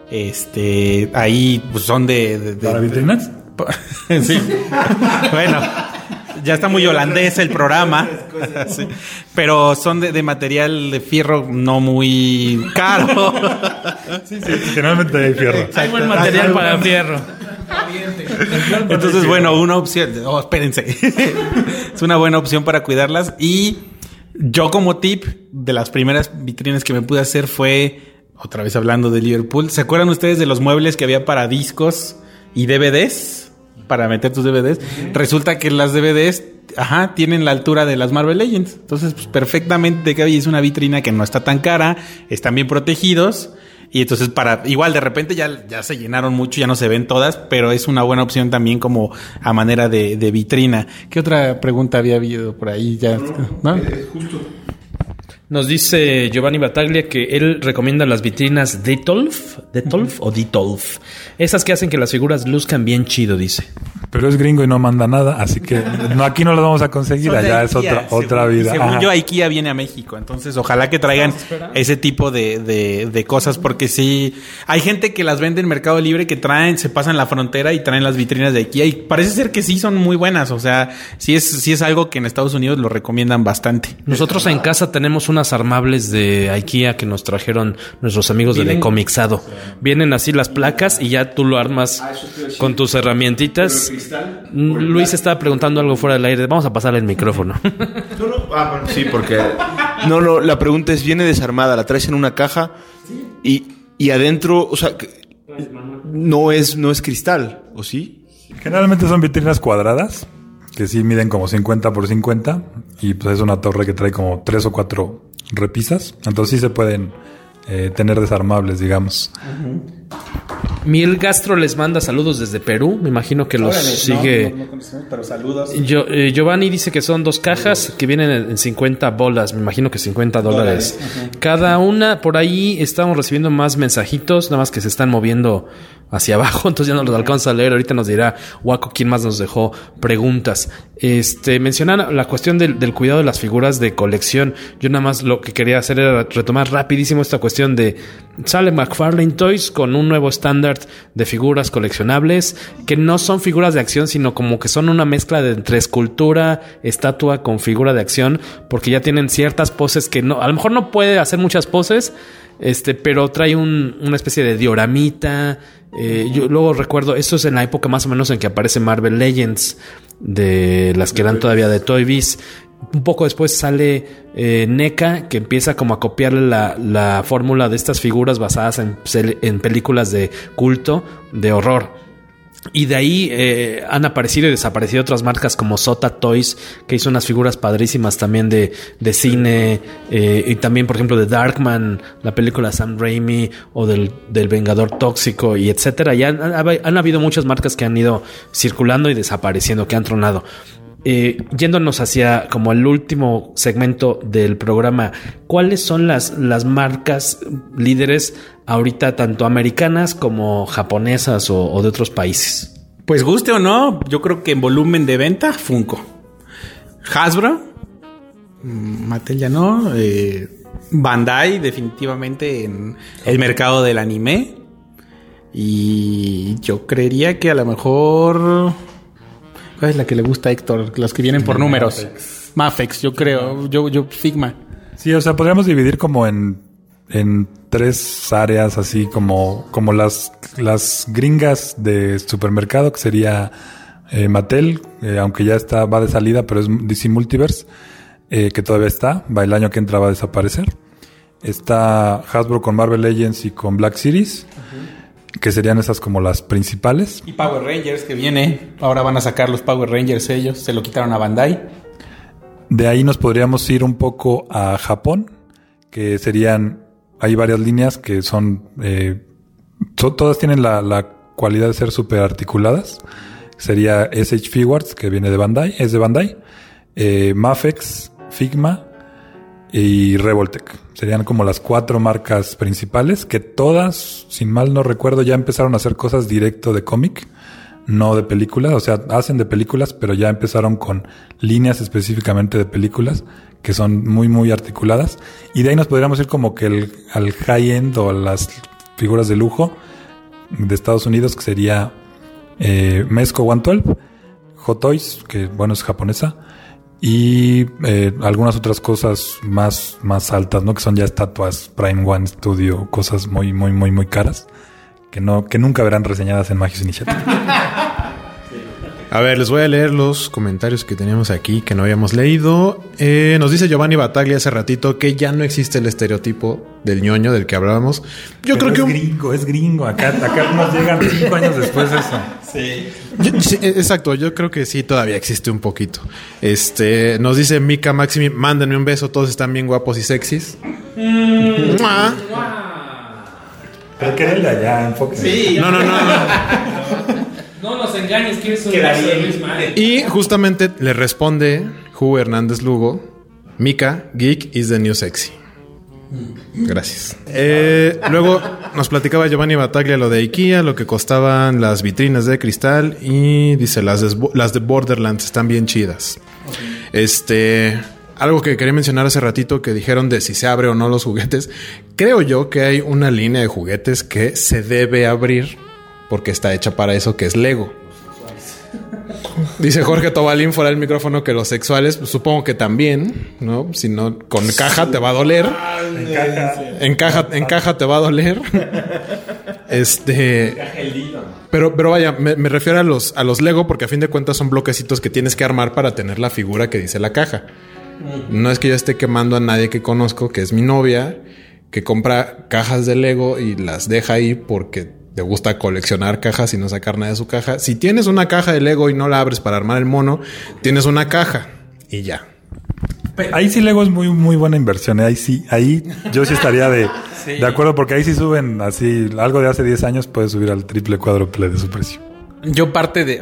Ahí pues son ¿Para vitrinas? Sí. Bueno, ya está muy holandés el programa. Sí. Pero son de material de fierro no muy caro. Sí, generalmente hay fierro. Hay buen material para fierro. Entonces, bueno, una opción... espérense. Es una buena opción para cuidarlas. Y yo como tip, de las primeras vitrinas que me pude hacer fue otra vez hablando de Liverpool, ¿se acuerdan ustedes de los muebles que había para discos y DVDs? Para meter tus DVDs. Resulta que las DVDs, tienen la altura de las Marvel Legends. Entonces, pues perfectamente cabe. Es una vitrina que no está tan cara, están bien protegidos. Y entonces igual de repente ya se llenaron mucho, ya no se ven todas, pero es una buena opción también como a manera de vitrina. ¿Qué otra pregunta había habido por ahí? ¿No? Justo. Nos dice Giovanni Battaglia que él recomienda las vitrinas Detolf o Detolf. Esas que hacen que las figuras luzcan bien chido, dice. Pero es gringo y no manda nada, así que aquí no las vamos a conseguir, allá es otra vida. Según yo, IKEA viene a México, entonces ojalá que traigan ese tipo de cosas, porque sí, hay gente que las vende en Mercado Libre que se pasan la frontera y traen las vitrinas de IKEA y parece ser que sí son muy buenas, o sea, sí es algo que en Estados Unidos lo recomiendan bastante. Nosotros en casa tenemos unas armables de IKEA que nos trajeron nuestros amigos de Decomixado. Vienen así las placas y ya tú lo armas con tus herramientitas. Luis estaba preguntando algo fuera del aire. Vamos a pasarle el micrófono. Bueno, sí, porque no, la pregunta es, viene desarmada, la traes en una caja y adentro, o sea, no es cristal, ¿o sí? Generalmente son vitrinas cuadradas que sí miden como 50 por 50 y pues es una torre que trae como 3 o 4 repisas, entonces sí se pueden tener desarmables, digamos. Miel Gastro les manda saludos desde Perú. Me imagino que los sigue. No conocemos, pero saludos. Giovanni dice que son 2 cajas que vienen en 50 bolas. Me imagino que $50. Cada una. Por ahí estamos recibiendo más mensajitos, nada más que se están moviendo hacia abajo, entonces ya no los alcanza a leer. Ahorita nos dirá Waco quién más nos dejó preguntas. Mencionan la cuestión del cuidado de las figuras de colección. Yo nada más lo que quería hacer era retomar rapidísimo esta cuestión de sale McFarlane Toys con un nuevo estándar de figuras coleccionables que no son figuras de acción, sino como que son una mezcla entre escultura, estatua con figura de acción, porque ya tienen ciertas poses que no, a lo mejor no puede hacer muchas poses, pero trae una especie de dioramita. Yo luego recuerdo, esto es en la época más o menos en que aparece Marvel Legends, de las que eran todavía de Toy Biz. Un poco después sale NECA, que empieza como a copiarle la fórmula de estas figuras basadas en películas de culto, de horror. Y de ahí han aparecido y desaparecido otras marcas como Sota Toys, que hizo unas figuras padrísimas también de cine, y también por ejemplo de Darkman, la película de Sam Raimi, o del Vengador Tóxico, y etcétera. Ya han habido muchas marcas que han ido circulando y desapareciendo, que han tronado. Yéndonos hacia como el último segmento del programa, ¿cuáles son las marcas líderes ahorita, tanto americanas como japonesas o de otros países? Pues guste o no, yo creo que en volumen de venta, Funko, Hasbro, Mattel ya no, Bandai definitivamente en el mercado del anime, y yo creería que a lo mejor... ¿Cuál es la que le gusta a Héctor? Los que vienen por números. Mafex, yo creo. Yo Figma. Sí, o sea, podríamos dividir como en 3 áreas, así como las gringas de supermercado, que sería Mattel, aunque ya va de salida, pero es DC Multiverse, que todavía está. El año que entra va a desaparecer. Está Hasbro con Marvel Legends y con Black Series. Que serían esas como las principales. Y Power Rangers que viene. Ahora van a sacar los Power Rangers ellos. Se lo quitaron a Bandai. De ahí nos podríamos ir un poco a Japón. Que serían... Hay varias líneas que son... todas tienen la cualidad de ser súper articuladas. Sería SH Figuarts, que viene de Bandai. Es de Bandai. Mafex, Figma y Revoltech. Serían como las 4 marcas principales, que todas, sin mal no recuerdo, ya empezaron a hacer cosas directo de cómic, no de películas. O sea, hacen de películas, pero ya empezaron con líneas específicamente de películas que son muy, muy articuladas. Y de ahí nos podríamos ir como que al high-end o a las figuras de lujo de Estados Unidos, que sería Mezco 112, Hot Toys, que bueno, es japonesa, y algunas otras cosas más altas, ¿no? Que son ya estatuas Prime One Studio, cosas muy, muy, muy, muy caras que nunca verán reseñadas en Magios Initiative. A ver, les voy a leer los comentarios que teníamos aquí que no habíamos leído. Nos dice Giovanni Bataglia hace ratito que ya no existe el estereotipo del ñoño del que hablábamos. Yo creo que es gringo. Acá nos llegan 5 años después de eso. Sí, exacto. Yo creo que sí todavía existe un poquito. Nos dice Mika Maximi, mándenme un beso. Todos están bien guapos y sexys. Pero que él de allá, enfóquese. Sí. No. No nos engañes, que eso es mal. Y justamente le responde Ju Hernández Lugo, Mika, geek is the new sexy. Gracias. Luego nos platicaba Giovanni Bataglia lo de IKEA, lo que costaban las vitrinas de cristal y dice las de Borderlands están bien chidas. Algo que quería mencionar hace ratito que dijeron de si se abre o no los juguetes. Creo yo que hay una línea de juguetes que se debe abrir porque está hecha para eso, que es Lego. Dice Jorge Tobalín fuera del micrófono que los sexuales, pues, supongo que también, ¿no? Si no, con caja te va a doler. En caja te va a doler. Pero vaya, me refiero a los Lego porque a fin de cuentas son bloquecitos que tienes que armar para tener la figura que dice la caja. No es que yo esté quemando a nadie que conozco, que es mi novia, que compra cajas de Lego y las deja ahí porque te gusta coleccionar cajas y no sacar nada de su caja. Si tienes una caja de Lego y no la abres para armar el mono, tienes una caja y ya. Ahí sí Lego es muy, muy buena inversión. Ahí yo sí estaría de acuerdo, porque ahí sí suben así, algo de hace 10 años puede subir al triple, cuádruple de su precio. Yo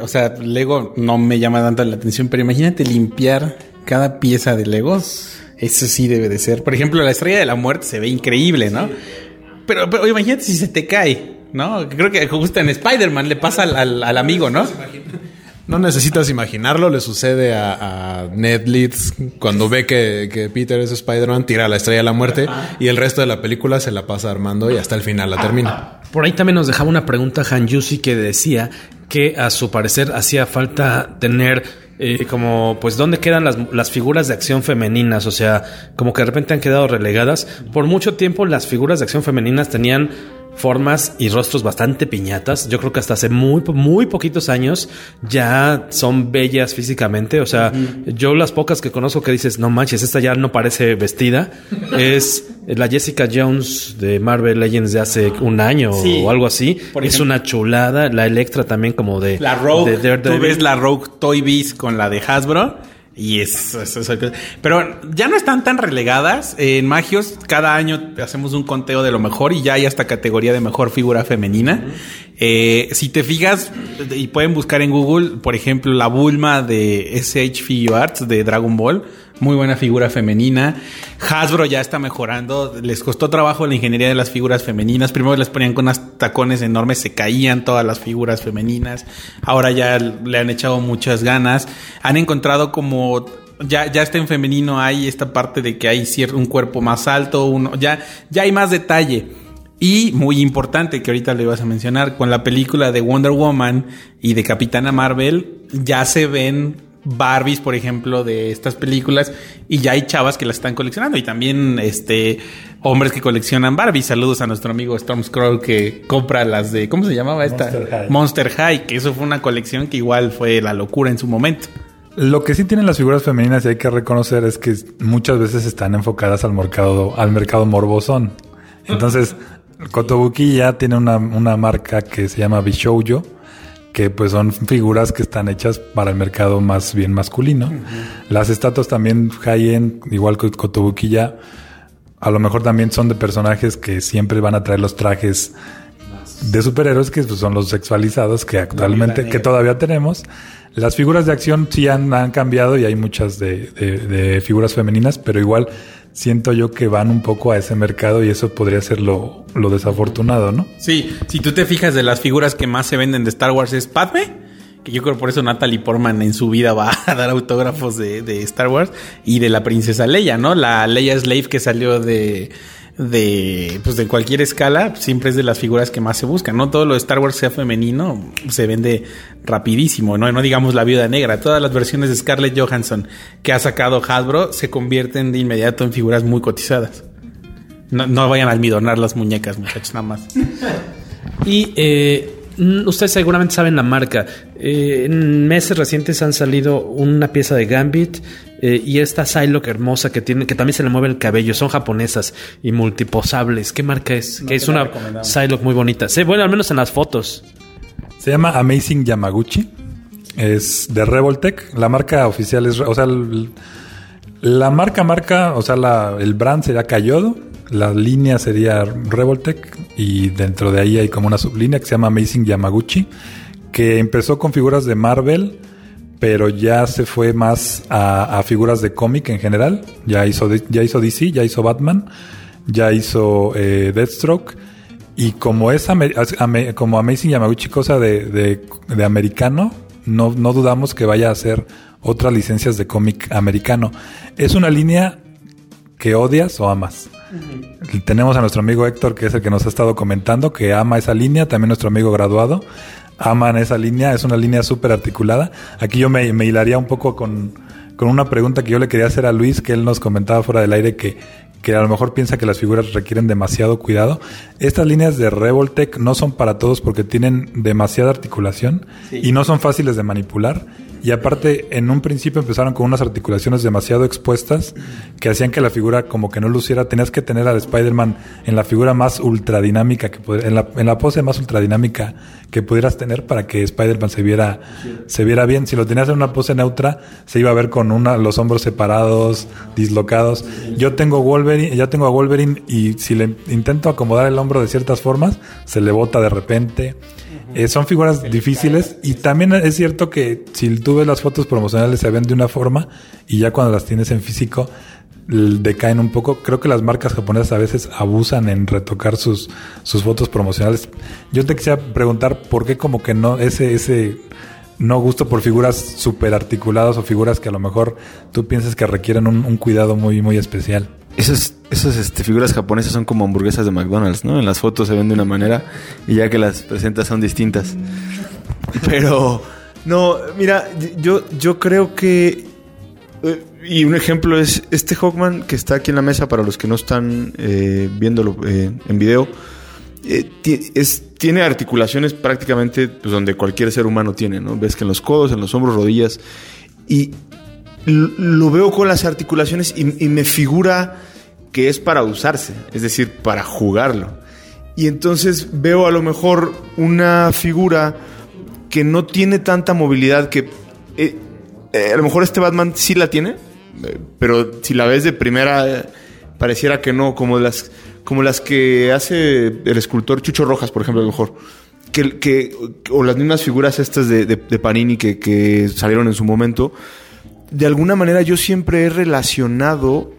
Lego no me llama tanto la atención, pero imagínate limpiar cada pieza de Legos. Eso sí debe de ser. Por ejemplo, la Estrella de la Muerte se ve increíble, ¿no? Pero imagínate si se te cae, ¿no? Creo que justo en Spider-Man le pasa al amigo, ¿no? No necesitas imaginarlo, le sucede a Ned Leeds cuando ve que Peter es Spider-Man, tira la Estrella de la Muerte y el resto de la película se la pasa armando y hasta el final la termina. Por ahí también nos dejaba una pregunta Han Yusi que decía que a su parecer hacía falta tener como pues dónde quedan las figuras de acción femeninas, o sea, como que de repente han quedado relegadas. Por mucho tiempo las figuras de acción femeninas tenían formas y rostros bastante piñatas. Yo creo que hasta hace muy, muy poquitos años ya son bellas físicamente. O sea, yo las pocas que conozco que dices, no manches, esta ya no parece vestida, es la Jessica Jones de Marvel Legends de hace un año o algo así. Es una chulada. La Electra también como de... La Rogue. Tú ves la Rogue Toy Biz con la de Hasbro. Y eso. Pero ya no están tan relegadas. En Magios, cada año hacemos un conteo de lo mejor y ya hay hasta categoría de mejor figura femenina. Si te fijas, y pueden buscar en Google, por ejemplo, la Bulma de SH Figure Arts de Dragon Ball. Muy buena figura femenina. Hasbro ya está mejorando. Les costó trabajo la ingeniería de las figuras femeninas. Primero les ponían con unos tacones enormes, se caían todas las figuras femeninas. Ahora ya le han echado muchas ganas. Han encontrado como... Ya está en femenino, hay esta parte de que hay un cuerpo más alto. Ya hay más detalle. Y muy importante, que ahorita le ibas a mencionar, con la película de Wonder Woman y de Capitana Marvel, ya se ven Barbies, por ejemplo, de estas películas, y ya hay chavas que las están coleccionando, y también hombres que coleccionan Barbies. Saludos a nuestro amigo Storm Scroll que compra las de, ¿cómo se llamaba esta? Monster High, que eso fue una colección que igual fue la locura en su momento. Lo que sí tienen las figuras femeninas y hay que reconocer es que muchas veces están enfocadas al mercado morbosón. Entonces, Kotobuki ya tiene una marca que se llama Bishoujo, que pues son figuras que están hechas para el mercado más bien masculino. Las estatuas también high-end, igual que Kotobuki ya, a lo mejor también son de personajes que siempre van a traer los trajes de superhéroes, que pues son los sexualizados que actualmente, que todavía tenemos. Las figuras de acción sí han cambiado y hay muchas de figuras femeninas, pero igual siento yo que van un poco a ese mercado y eso podría ser lo desafortunado, ¿no? Sí, si tú te fijas, de las figuras que más se venden de Star Wars es Padme, que yo creo por eso Natalie Portman en su vida va a dar autógrafos de Star Wars, y de la princesa Leia, ¿no? La Leia Slave que salió de cualquier escala, siempre es de las figuras que más se buscan, ¿no? Todo lo de Star Wars sea femenino se vende rapidísimo, ¿no? No digamos la Viuda Negra, todas las versiones de Scarlett Johansson que ha sacado Hasbro se convierten de inmediato en figuras muy cotizadas. No vayan a almidonar las muñecas, muchachos, nada más. Y Ustedes seguramente saben la marca. En meses recientes han salido una pieza de Gambit y esta Psylocke hermosa que tiene, que también se le mueve el cabello. Son japonesas y multiposables. ¿Qué marca es? No, que es una Psylocke muy bonita. Sí, bueno, al menos en las fotos. Se llama Amazing Yamaguchi. Es de Revoltech. La marca oficial es... O sea, la marca, o sea, el brand sería Kayodo. La línea sería Revoltech. Y dentro de ahí hay como una sublínea que se llama Amazing Yamaguchi, que empezó con figuras de Marvel, pero ya se fue más a figuras de cómic en general. Ya hizo DC, ya hizo Batman, ya hizo Deathstroke. Y como es como Amazing Yamaguchi, cosa de americano, no dudamos que vaya a hacer otras licencias de cómic americano. Es una línea que odias o amas. Uh-huh. Tenemos a nuestro amigo Héctor, que es el que nos ha estado comentando, que ama esa línea. También nuestro amigo Graduado aman esa línea. Es una línea súper articulada. Aquí yo me hilaría un poco con una pregunta que yo le quería hacer a Luis, que él nos comentaba fuera del aire que a lo mejor piensa que las figuras requieren demasiado cuidado. Estas líneas de Revoltech no son para todos porque tienen demasiada articulación, sí, y no son fáciles de manipular. Y aparte, en un principio empezaron con unas articulaciones demasiado expuestas que hacían que la figura como que no luciera. Tenías que tener al Spider-Man en la figura más ultradinámica en la pose más ultradinámica que pudieras tener para que Spider-Man se viera bien. Si lo tenías en una pose neutra, se iba a ver con los hombros separados, dislocados. Ya tengo a Wolverine y si le intento acomodar el hombro de ciertas formas, se le bota de repente. Son figuras difíciles y también es cierto que si tú ves las fotos promocionales se ven de una forma y ya cuando las tienes en físico decaen un poco. Creo que las marcas japonesas a veces abusan en retocar sus fotos promocionales. Yo te quisiera preguntar por qué como que no ese no gusto por figuras súper articuladas o figuras que a lo mejor tú piensas que requieren un cuidado muy, muy especial. Esas figuras japonesas son como hamburguesas de McDonald's, ¿no? En las fotos se ven de una manera y ya que las presentas son distintas. Pero, no, mira, yo creo que... y un ejemplo es este Hawkman que está aquí en la mesa para los que no están viéndolo en video. Tiene articulaciones prácticamente pues, donde cualquier ser humano tiene, ¿no? Ves que en los codos, en los hombros, rodillas. Y lo veo con las articulaciones y me figura que es para usarse, es decir, para jugarlo. Y entonces veo a lo mejor una figura que no tiene tanta movilidad que... a lo mejor este Batman sí la tiene, pero si la ves de primera pareciera que no, como las que hace el escultor Chucho Rojas, por ejemplo, a lo mejor. O las mismas figuras estas de Panini que salieron en su momento. De alguna manera yo siempre he relacionado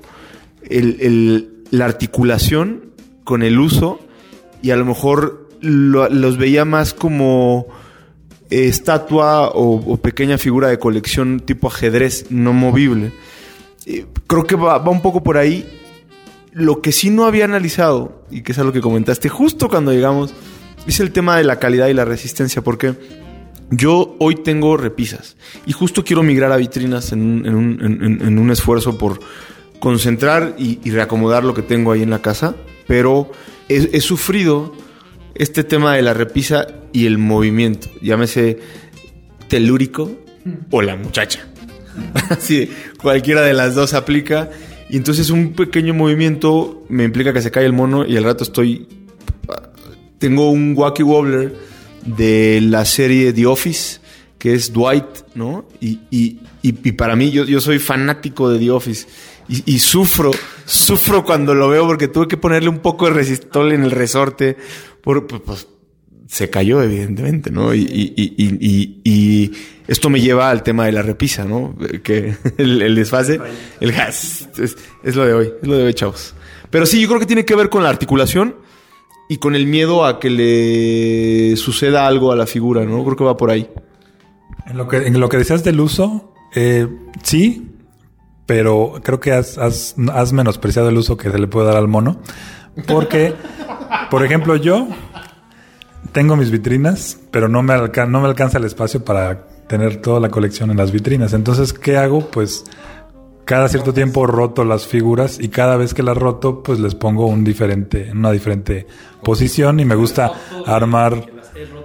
la articulación con el uso y a lo mejor los veía más como estatua o pequeña figura de colección tipo ajedrez no movible. Creo que va un poco por ahí. Lo que sí no había analizado, y que es algo que comentaste justo cuando llegamos, es el tema de la calidad y la resistencia, porque yo hoy tengo repisas y justo quiero migrar a vitrinas en un esfuerzo por concentrar y reacomodar lo que tengo ahí en la casa, pero he sufrido este tema de la repisa y el movimiento, llámese telúrico o la muchacha. Así, cualquiera de las dos aplica. Y entonces un pequeño movimiento me implica que se cae el mono y al rato tengo un Wacky Wobbler de la serie The Office, que es Dwight, ¿no? Y para mí, yo soy fanático de The Office y sufro cuando lo veo porque tuve que ponerle un poco de resistol en el resorte. Pues se cayó, evidentemente, ¿no? Y esto me lleva al tema de la repisa, ¿no? Que el desfase, el gas, es lo de hoy, chavos. Pero sí, yo creo que tiene que ver con la articulación y con el miedo a que le suceda algo a la figura, ¿no? Creo que va por ahí. En lo que decías del uso, sí, pero creo que has menospreciado el uso que se le puede dar al mono. Porque, por ejemplo, yo tengo mis vitrinas, pero no me alcanza el espacio para tener toda la colección en las vitrinas. Entonces, ¿qué hago? Pues cada cierto tiempo roto las figuras y cada vez que las roto, pues les pongo una diferente posición y me gusta armar...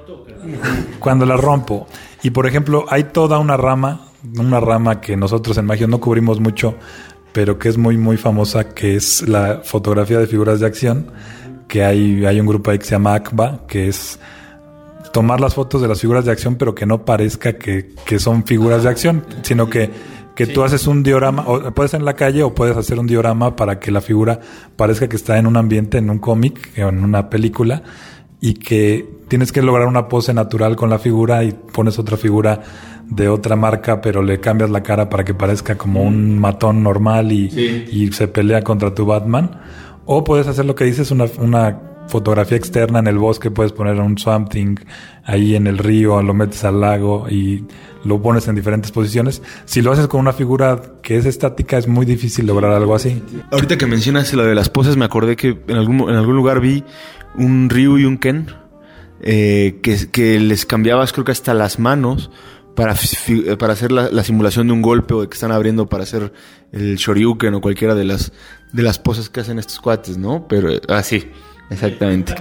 cuando la rompo. Y por ejemplo, hay toda una rama que nosotros en Magios no cubrimos mucho, pero que es muy, muy famosa, que es la fotografía de figuras de acción, que hay un grupo ahí que se llama ACBA, que es tomar las fotos de las figuras de acción, pero que no parezca que son figuras de acción, sino que tú haces un diorama, o puedes en la calle o puedes hacer un diorama para que la figura parezca que está en un ambiente, en un cómic o en una película, y que tienes que lograr una pose natural con la figura y pones otra figura de otra marca, pero le cambias la cara para que parezca como un matón normal y se pelea contra tu Batman. O puedes hacer lo que dices, una fotografía externa en el bosque, puedes poner un Swamp Thing ahí en el río, lo metes al lago y lo pones en diferentes posiciones. Si lo haces con una figura que es estática, es muy difícil lograr algo así. Ahorita que mencionas lo de las poses, me acordé que en algún lugar vi un Ryu y un Ken que les cambiabas, creo que hasta las manos, para hacer la simulación de un golpe, o de que están abriendo para hacer el Shoryuken o cualquiera de las poses que hacen estos cuates, ¿no? Pero sí, exactamente.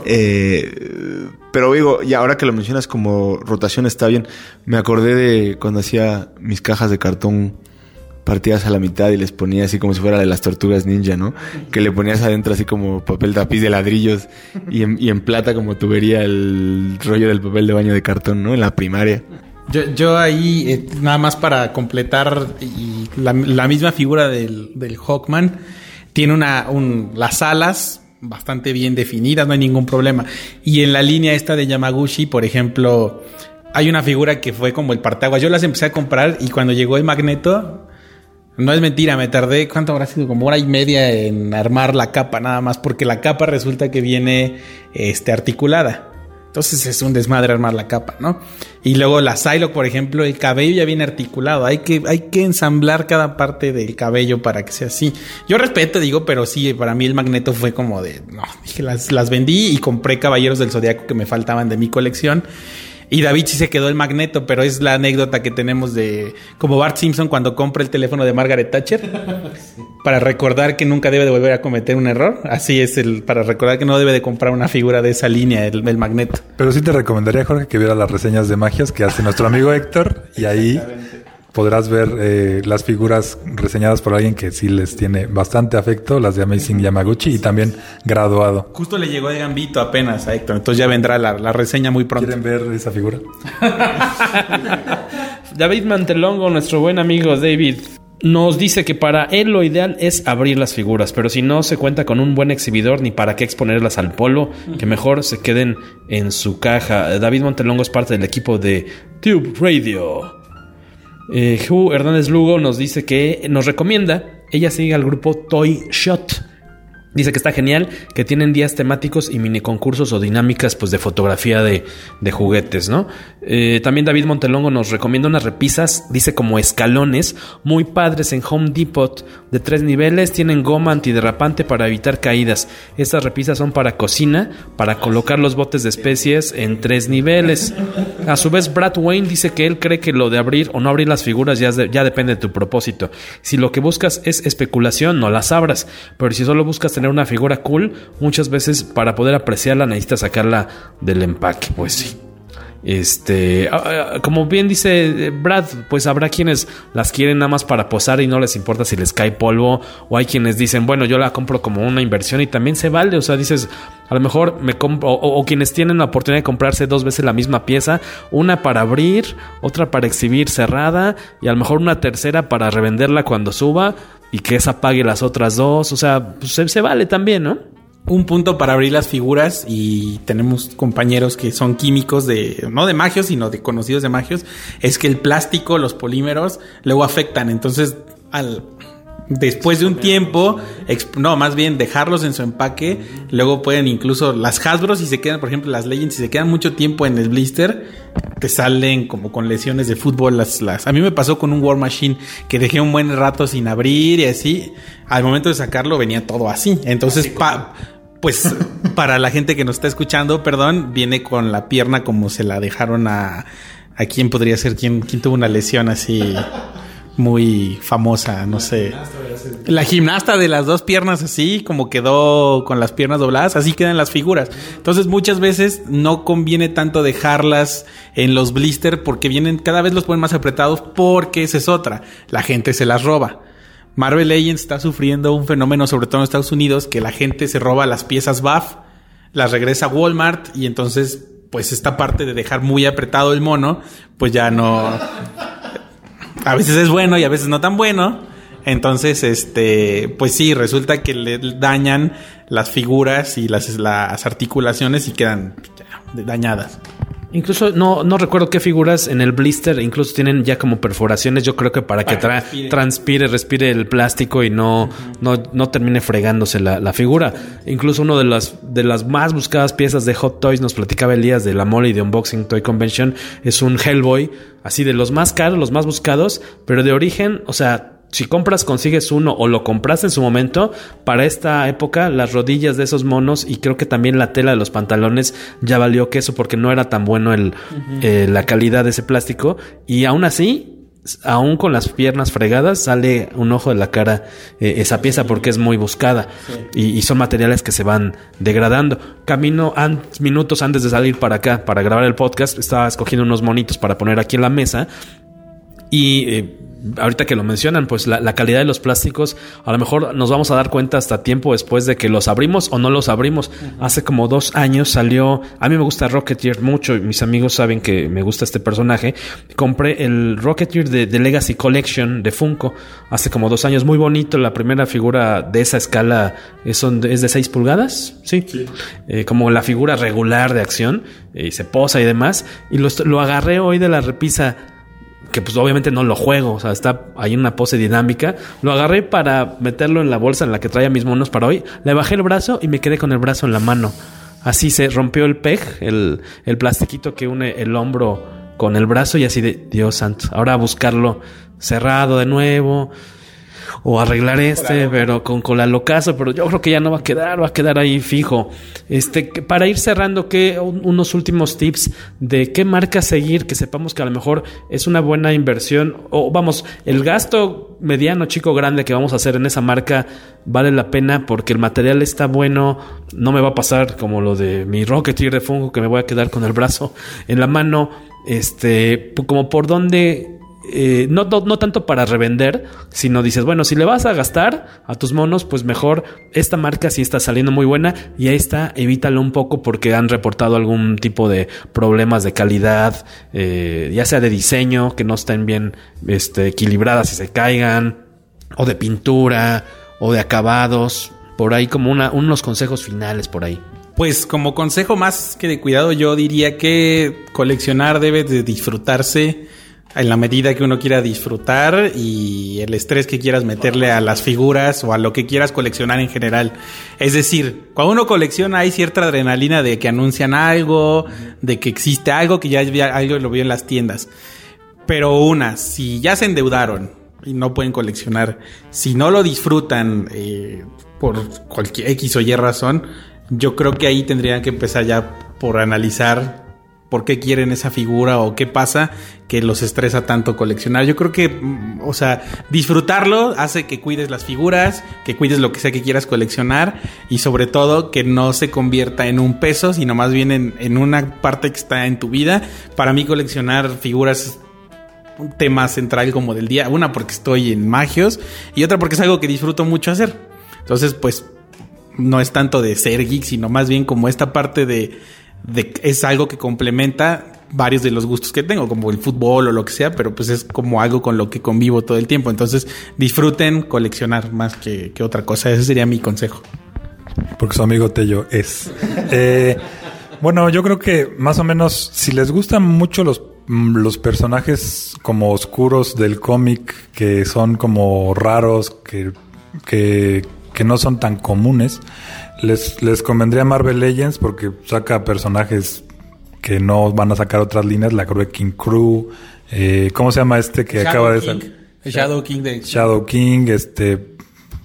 Pero digo, y ahora que lo mencionas como rotación está bien. Me acordé de cuando hacía mis cajas de cartón partidas a la mitad y les ponía así como si fuera de las Tortugas Ninja, ¿no? Que le ponías adentro así como papel tapiz de ladrillos y en plata como tubería el rollo del papel de baño de cartón, ¿no? En la primaria. Yo ahí, nada más para completar, y la misma figura del Hawkman tiene las alas bastante bien definidas, no hay ningún problema. Y en la línea esta de Yamaguchi, por ejemplo, hay una figura que fue como el parteaguas. Yo las empecé a comprar y cuando llegó el Magneto, no es mentira, me tardé, ¿cuánto habrá sido? Como 1.5 horas en armar la capa nada más, porque la capa resulta que viene articulada. Entonces es un desmadre armar la capa, ¿no? Y luego la Psylocke, por ejemplo, el cabello ya viene articulado. Hay que ensamblar cada parte del cabello para que sea así. Yo respeto, digo, pero sí, para mí el Magneto fue como de... No, dije, las vendí y compré Caballeros del Zodiaco que me faltaban de mi colección. Y David sí se quedó el Magneto, pero es la anécdota que tenemos de... Como Bart Simpson cuando compra el teléfono de Margaret Thatcher. Sí. Para recordar que nunca debe de volver a cometer un error. Así es, para recordar que no debe de comprar una figura de esa línea, el Magneto. Pero sí te recomendaría, Jorge, que vieras las reseñas de magias que hace nuestro amigo Héctor. Y ahí podrás ver las figuras reseñadas por alguien que sí les tiene bastante afecto, las de Amazing Yamaguchi, y también graduado. Justo le llegó de Gambito apenas a Héctor, entonces ya vendrá la reseña muy pronto. ¿Quieren ver esa figura? David Mantelongo, nuestro buen amigo David, nos dice que para él lo ideal es abrir las figuras, pero si no se cuenta con un buen exhibidor, ni para qué exponerlas al polo, que mejor se queden en su caja. David Mantelongo es parte del equipo de Tube Radio. Hernández Lugo nos dice que nos recomienda, ella sigue al grupo Toy Shot. Dice que está genial, que tienen días temáticos y mini concursos o dinámicas pues de fotografía de juguetes, ¿no? También David Montelongo nos recomienda unas repisas, dice como escalones, muy padres en Home Depot, de 3 niveles, tienen goma antiderrapante para evitar caídas. Estas repisas son para cocina, para colocar los botes de especies en 3 niveles. A su vez Brad Wayne dice que él cree que lo de abrir o no abrir las figuras ya depende de tu propósito. Si lo que buscas es especulación, no las abras, pero si solo buscas tener una figura cool, muchas veces para poder apreciarla necesitas sacarla del empaque, pues sí. Como bien dice Brad, pues habrá quienes las quieren nada más para posar y no les importa si les cae polvo, o hay quienes dicen, bueno, yo la compro como una inversión y también se vale, o sea, dices, a lo mejor me compro, o quienes tienen la oportunidad de comprarse 2 veces la misma pieza, una para abrir, otra para exhibir cerrada y a lo mejor una tercera para revenderla cuando suba y que esa pague las otras 2, o sea, pues se vale también, ¿no? Un punto para abrir las figuras, y tenemos compañeros que son químicos no de magios, sino de conocidos de magios, es que el plástico, los polímeros, luego afectan. Entonces, después de un tiempo, más bien dejarlos en su empaque, luego pueden incluso las Hasbro, si se quedan, por ejemplo, las Legends, si se quedan mucho tiempo en el blister, te salen como con lesiones de fútbol. A mí me pasó con un War Machine que dejé un buen rato sin abrir y así. Al momento de sacarlo venía todo así. Entonces, pues para la gente que nos está escuchando, viene con la pierna como se la dejaron a quién podría ser, quién tuvo una lesión así. muy famosa, no sé. La gimnasta de las 2 piernas así, como quedó con las piernas dobladas, así quedan las figuras. Entonces muchas veces no conviene tanto dejarlas en los blister porque cada vez los ponen más apretados, porque esa es otra. La gente se las roba. Marvel Legends está sufriendo un fenómeno, sobre todo en Estados Unidos, que la gente se roba las piezas buff, las regresa a Walmart y entonces pues esta parte de dejar muy apretado el mono, pues ya no... A veces es bueno y a veces no tan bueno. Entonces, pues sí, resulta que le dañan las figuras y las articulaciones y quedan dañadas. Incluso no recuerdo qué figuras en el blister incluso tienen ya como perforaciones, yo creo que para que transpire, respire el plástico y no termine fregándose la figura. Incluso uno de las más buscadas piezas de Hot Toys, nos platicaba Elías de la mole y de Unboxing Toy Convention, es un Hellboy, así de los más caros, los más buscados, pero de origen, o sea, si consigues uno o lo compraste en su momento, para esta época las rodillas de esos monos y creo que también la tela de los pantalones ya valió queso porque no era tan bueno la calidad de ese plástico. Y aún así, aún con las piernas fregadas, sale un ojo de la cara esa pieza porque es muy buscada. Sí. Y son materiales que se van degradando. Minutos antes de salir para acá, para grabar el podcast, estaba escogiendo unos monitos para poner aquí en la mesa y... ahorita que lo mencionan, pues la calidad de los plásticos, a lo mejor nos vamos a dar cuenta hasta tiempo después de que los abrimos o no los abrimos. Uh-huh. Hace como 2 años salió, a mí me gusta Rocketeer mucho y mis amigos saben que me gusta este personaje. Compré el Rocketeer de Legacy Collection de Funko hace como 2 años, muy bonito. La primera figura de esa escala es de 6 pulgadas, sí. Como la figura regular de acción, se posa y demás. Y lo agarré hoy de la repisa, que pues obviamente no lo juego, o sea, está ahí una pose dinámica. Lo agarré para meterlo en la bolsa en la que traía mis monos para hoy. Le bajé el brazo y me quedé con el brazo en la mano. Así se rompió el peg, el plastiquito que une el hombro con el brazo y así de, Dios santo, ahora a buscarlo cerrado de nuevo o arreglar pero con la locazo, pero yo creo que ya no va a quedar ahí fijo. Para ir cerrando, unos últimos tips de qué marca seguir, que sepamos que a lo mejor es una buena inversión, o vamos, el gasto mediano, chico, grande que vamos a hacer en esa marca vale la pena porque el material está bueno. No me va a pasar como lo de mi Rocketeer de Funko, que me voy a quedar con el brazo en la mano, como por donde... no tanto para revender, sino dices, bueno, si le vas a gastar a tus monos, pues mejor esta marca sí está saliendo muy buena y a esta evítalo un poco porque han reportado algún tipo de problemas de calidad, ya sea de diseño, que no estén bien equilibradas y se caigan, o de pintura, o de acabados. Por ahí como unos consejos finales por ahí. Pues como consejo más que de cuidado, yo diría que coleccionar debe de disfrutarse en la medida que uno quiera disfrutar y el estrés que quieras meterle a las figuras o a lo que quieras coleccionar en general. Es decir, cuando uno colecciona hay cierta adrenalina de que anuncian algo, de que existe algo, que ya algo lo vio en las tiendas. Pero si ya se endeudaron y no pueden coleccionar, si no lo disfrutan por cualquier X o Y razón, yo creo que ahí tendrían que empezar ya por analizar por qué quieren esa figura o qué pasa que los estresa tanto coleccionar. Yo creo que, disfrutarlo hace que cuides las figuras, que cuides lo que sea que quieras coleccionar y sobre todo que no se convierta en un peso, sino más bien en una parte que está en tu vida. Para mí coleccionar figuras es un tema central como del día. Una porque estoy en Magios y otra porque es algo que disfruto mucho hacer. Entonces, pues, no es tanto de ser geek, sino más bien como esta parte de es algo que complementa varios de los gustos que tengo, como el fútbol o lo que sea, pero pues es como algo con lo que convivo todo el tiempo. Entonces disfruten coleccionar más que otra cosa. Ese sería mi consejo. Porque su amigo Tello es. Bueno, yo creo que más o menos, si les gustan mucho los personajes como oscuros del cómic, que son como raros, que no son tan comunes, les convendría Marvel Legends porque saca personajes que no van a sacar otras líneas, la Wrecking Crew, ¿cómo se llama que acaba de salir? Shadow King. Shadow King,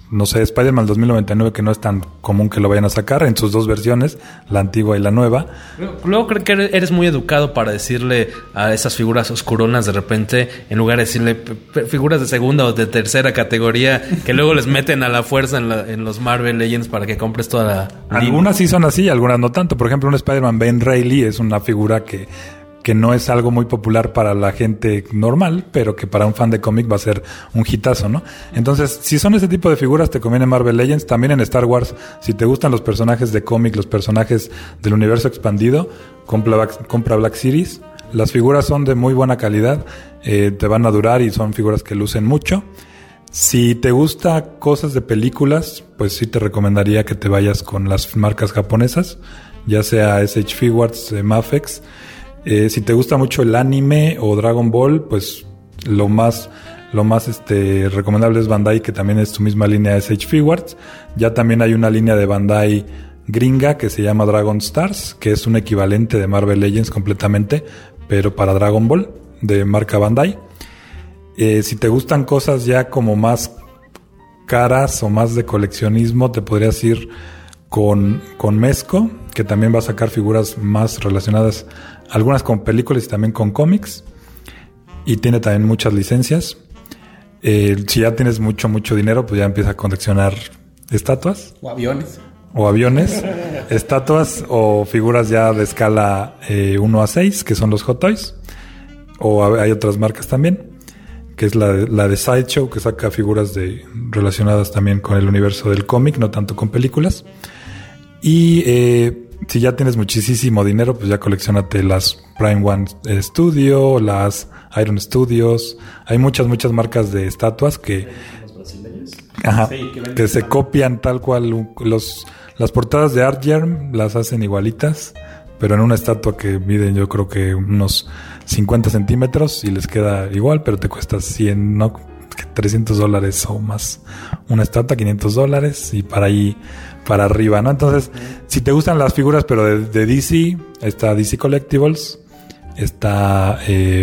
no sé, Spider-Man 2099, que no es tan común que lo vayan a sacar en sus dos versiones, la antigua y la nueva. Luego creo que eres muy educado para decirle a esas figuras oscuronas de repente, en lugar de decirle figuras de segunda o de tercera categoría, que luego les meten a la fuerza en los Marvel Legends para que compres toda la... Algunas sí son así, algunas no tanto. Por ejemplo, un Spider-Man Ben Reilly es una figura que no es algo muy popular para la gente normal, pero que para un fan de cómic va a ser un hitazo, ¿no? Entonces, si son ese tipo de figuras, te conviene Marvel Legends. También en Star Wars, si te gustan los personajes de cómic, los personajes del universo expandido, compra Black Series. Las figuras son de muy buena calidad, te van a durar y son figuras que lucen mucho. Si te gusta cosas de películas, pues sí te recomendaría que te vayas con las marcas japonesas, ya sea SH Figuarts, Mafex. Si te gusta mucho el anime o Dragon Ball, pues lo más recomendable es Bandai, que también es su misma línea de SH Figuarts. Ya también hay una línea de Bandai gringa que se llama Dragon Stars, que es un equivalente de Marvel Legends completamente, pero para Dragon Ball, de marca Bandai. Si te gustan cosas ya como más caras o más de coleccionismo, te podrías ir con Mezco, que también va a sacar figuras más relacionadas, algunas con películas y también con cómics, y tiene también muchas licencias. Si ya tienes mucho dinero, pues ya empieza a coleccionar estatuas o aviones, estatuas o figuras ya de escala 1-6, que son los Hot Toys, o hay otras marcas también, que es la de Sideshow, que saca figuras relacionadas también con el universo del cómic, no tanto con películas. Y si ya tienes muchísimo dinero, pues ya coleccionate las Prime One Studio, las Iron Studios. Hay muchas marcas de estatuas que se copian tal cual. Las portadas de Art Germ las hacen igualitas, pero en una estatua que mide, yo creo que unos 50 centímetros, y les queda igual, pero te cuesta $300 o más una estatua, $500, y para arriba, ¿no? Entonces, si te gustan las figuras, pero de DC, está DC Collectibles, está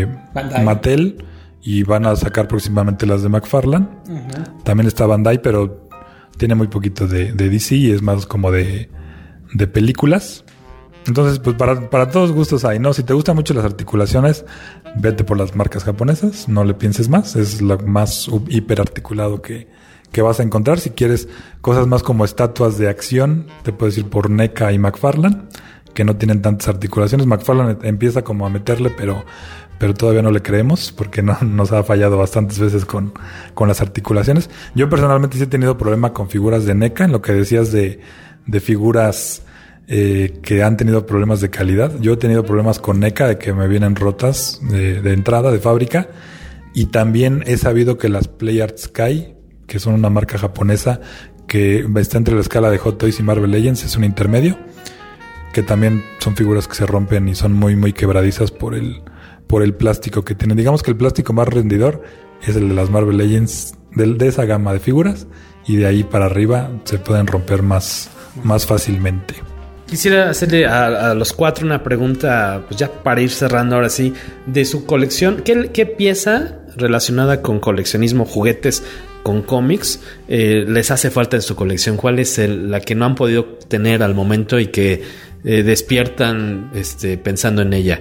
Mattel, y van a sacar próximamente las de McFarlane. Uh-huh. También está Bandai, pero tiene muy poquito de DC y es más como de películas. Entonces, pues para todos gustos hay, ¿no? Si te gustan mucho las articulaciones, vete por las marcas japonesas, no le pienses más, es lo más hiper articulado que vas a encontrar. Si quieres cosas más como estatuas de acción, te puedes ir por NECA y McFarlane, que no tienen tantas articulaciones. McFarlane empieza como a meterle, pero todavía no le creemos, porque nos ha fallado bastantes veces con las articulaciones. Yo personalmente sí he tenido problema con figuras de NECA, en lo que decías de figuras que han tenido problemas de calidad. Yo he tenido problemas con NECA, de que me vienen rotas de entrada, de fábrica. Y también he sabido que las Play Art Sky, que son una marca japonesa que está entre la escala de Hot Toys y Marvel Legends, es un intermedio, que también son figuras que se rompen y son muy quebradizas por el plástico que tienen. Digamos que el plástico más rendidor es el de las Marvel Legends, de esa gama de figuras, y de ahí para arriba se pueden romper más fácilmente. Quisiera hacerle a los cuatro una pregunta, pues ya para ir cerrando ahora sí, de su colección. ¿Qué pieza relacionada con coleccionismo, juguetes, con cómics, les hace falta en su colección? ¿Cuál es la que no han podido tener al momento y que despiertan pensando en ella?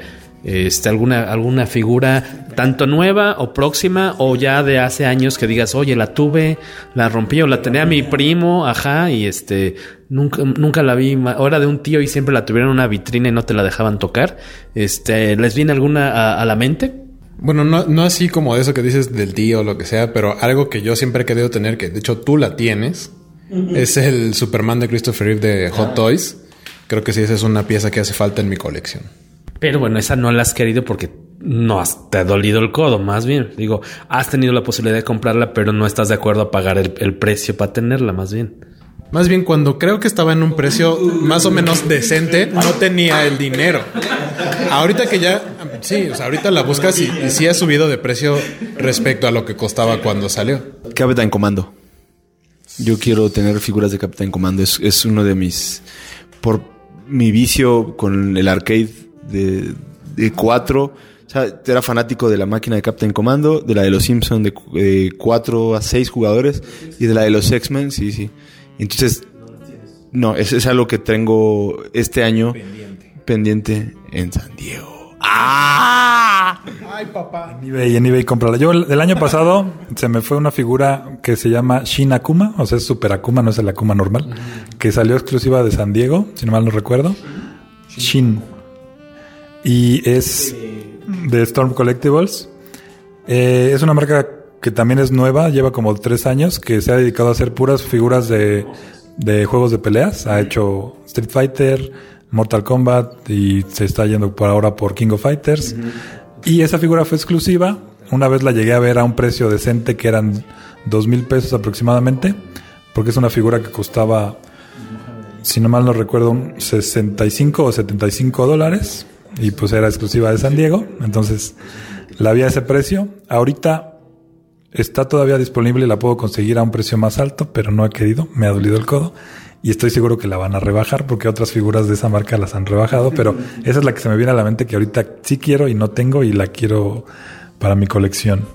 ¿Alguna figura tanto nueva o próxima, o ya de hace años que digas, oye, la tuve, la rompí o la tenía mi primo, y nunca la vi, o era de un tío y siempre la tuvieron en una vitrina y no te la dejaban tocar? ¿Les viene alguna a la mente? Bueno, no así como eso que dices del tío o lo que sea, pero algo que yo siempre he querido tener, que de hecho tú la tienes, es el Superman de Christopher Reeve de Hot Toys. Creo que sí, esa es una pieza que hace falta en mi colección. Pero bueno, esa no la has querido porque no te ha dolido el codo, más bien. Digo, has tenido la posibilidad de comprarla, pero no estás de acuerdo a pagar el precio para tenerla, más bien. Más bien, cuando creo que estaba en un precio más o menos decente, no tenía el dinero. Ahorita que ya... Sí, o sea, ahorita la buscas y sí ha subido de precio respecto a lo que costaba cuando salió. Captain Commando. Yo quiero tener figuras de Captain Commando. Es uno de mis... Por mi vicio con el arcade de 4, sea, era fanático de la máquina de Captain Commando, de la de los Simpsons de 4 a 6 jugadores y de la de los X-Men, sí. Entonces, no, es algo que tengo este año pendiente en San Diego. ¡Ah! ¡Ay, papá! En eBay comprarla. Yo el año pasado se me fue una figura que se llama Shin Akuma, o sea, es Super Akuma, no es el Akuma normal, que salió exclusiva de San Diego, si no mal no recuerdo. Shin. Y es de Storm Collectibles. Es una marca que también es nueva, lleva como 3 años, que se ha dedicado a hacer puras figuras de juegos de peleas. Ha hecho Street Fighter, Mortal Kombat y se está yendo por ahora por King of Fighters. Y esa figura fue exclusiva. Una vez la llegué a ver a un precio decente que eran $2,000 aproximadamente, porque es una figura que costaba, si no mal no recuerdo, $65 o $75, y pues era exclusiva de San Diego. Entonces la vi a ese precio. Ahorita está todavía disponible y la puedo conseguir a un precio más alto, pero no he querido, me ha dolido el codo. Y estoy seguro que la van a rebajar porque otras figuras de esa marca las han rebajado, pero esa es la que se me viene a la mente que ahorita sí quiero y no tengo y la quiero para mi colección.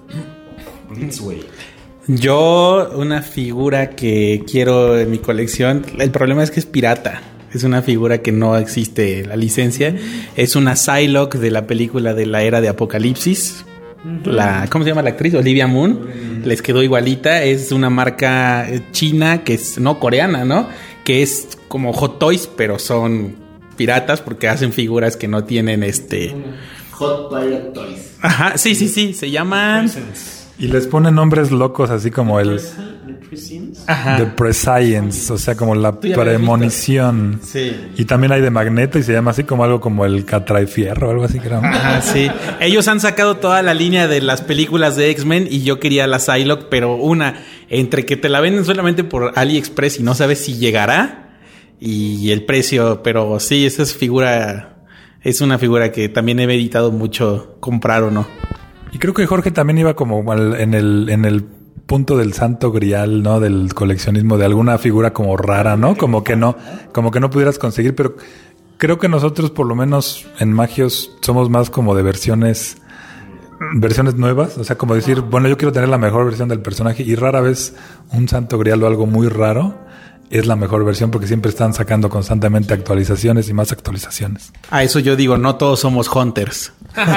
Yo, una figura que quiero en mi colección, el problema es que es pirata. Es una figura que no existe la licencia. Es una Psylocke de la película de la era de Apocalipsis. ¿Cómo se llama la actriz? Olivia Munn. Les quedó igualita. Es una marca china que es, no, coreana, ¿no? Que es como Hot Toys, pero son piratas porque hacen figuras que no tienen Hot Pirate Toys. Ajá, sí, se llaman... Y les ponen nombres locos así como el... The Prescience, o sea, como la premonición. Sí. Y también hay de Magneto y se llama así como algo como el Catraefierro o algo así, creo. Ajá, sí. Ellos han sacado toda la línea de las películas de X-Men y yo quería la Psylocke, pero entre que te la venden solamente por AliExpress y no sabes si llegará y el precio, pero sí, esa figura es una figura que también he meditado mucho comprar o no. Y creo que Jorge también iba como en el punto del santo grial, ¿no? Del coleccionismo, de alguna figura como rara, ¿no? Como que no pudieras conseguir, pero creo que nosotros, por lo menos en Magios, somos más como de versiones nuevas, o sea, como decir, bueno, yo quiero tener la mejor versión del personaje y rara vez un santo grial o algo muy raro es la mejor versión porque siempre están sacando constantemente actualizaciones y más actualizaciones. A eso yo digo, no todos somos hunters.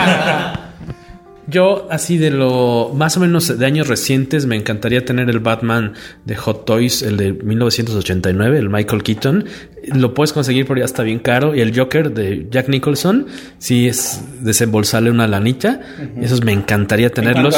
Yo, así de lo más o menos de años recientes, me encantaría tener el Batman de Hot Toys, el de 1989, el Michael Keaton. Lo puedes conseguir, pero ya está bien caro. Y el Joker de Jack Nicholson, sí es desembolsarle una lanita. Esos me encantaría tenerlos.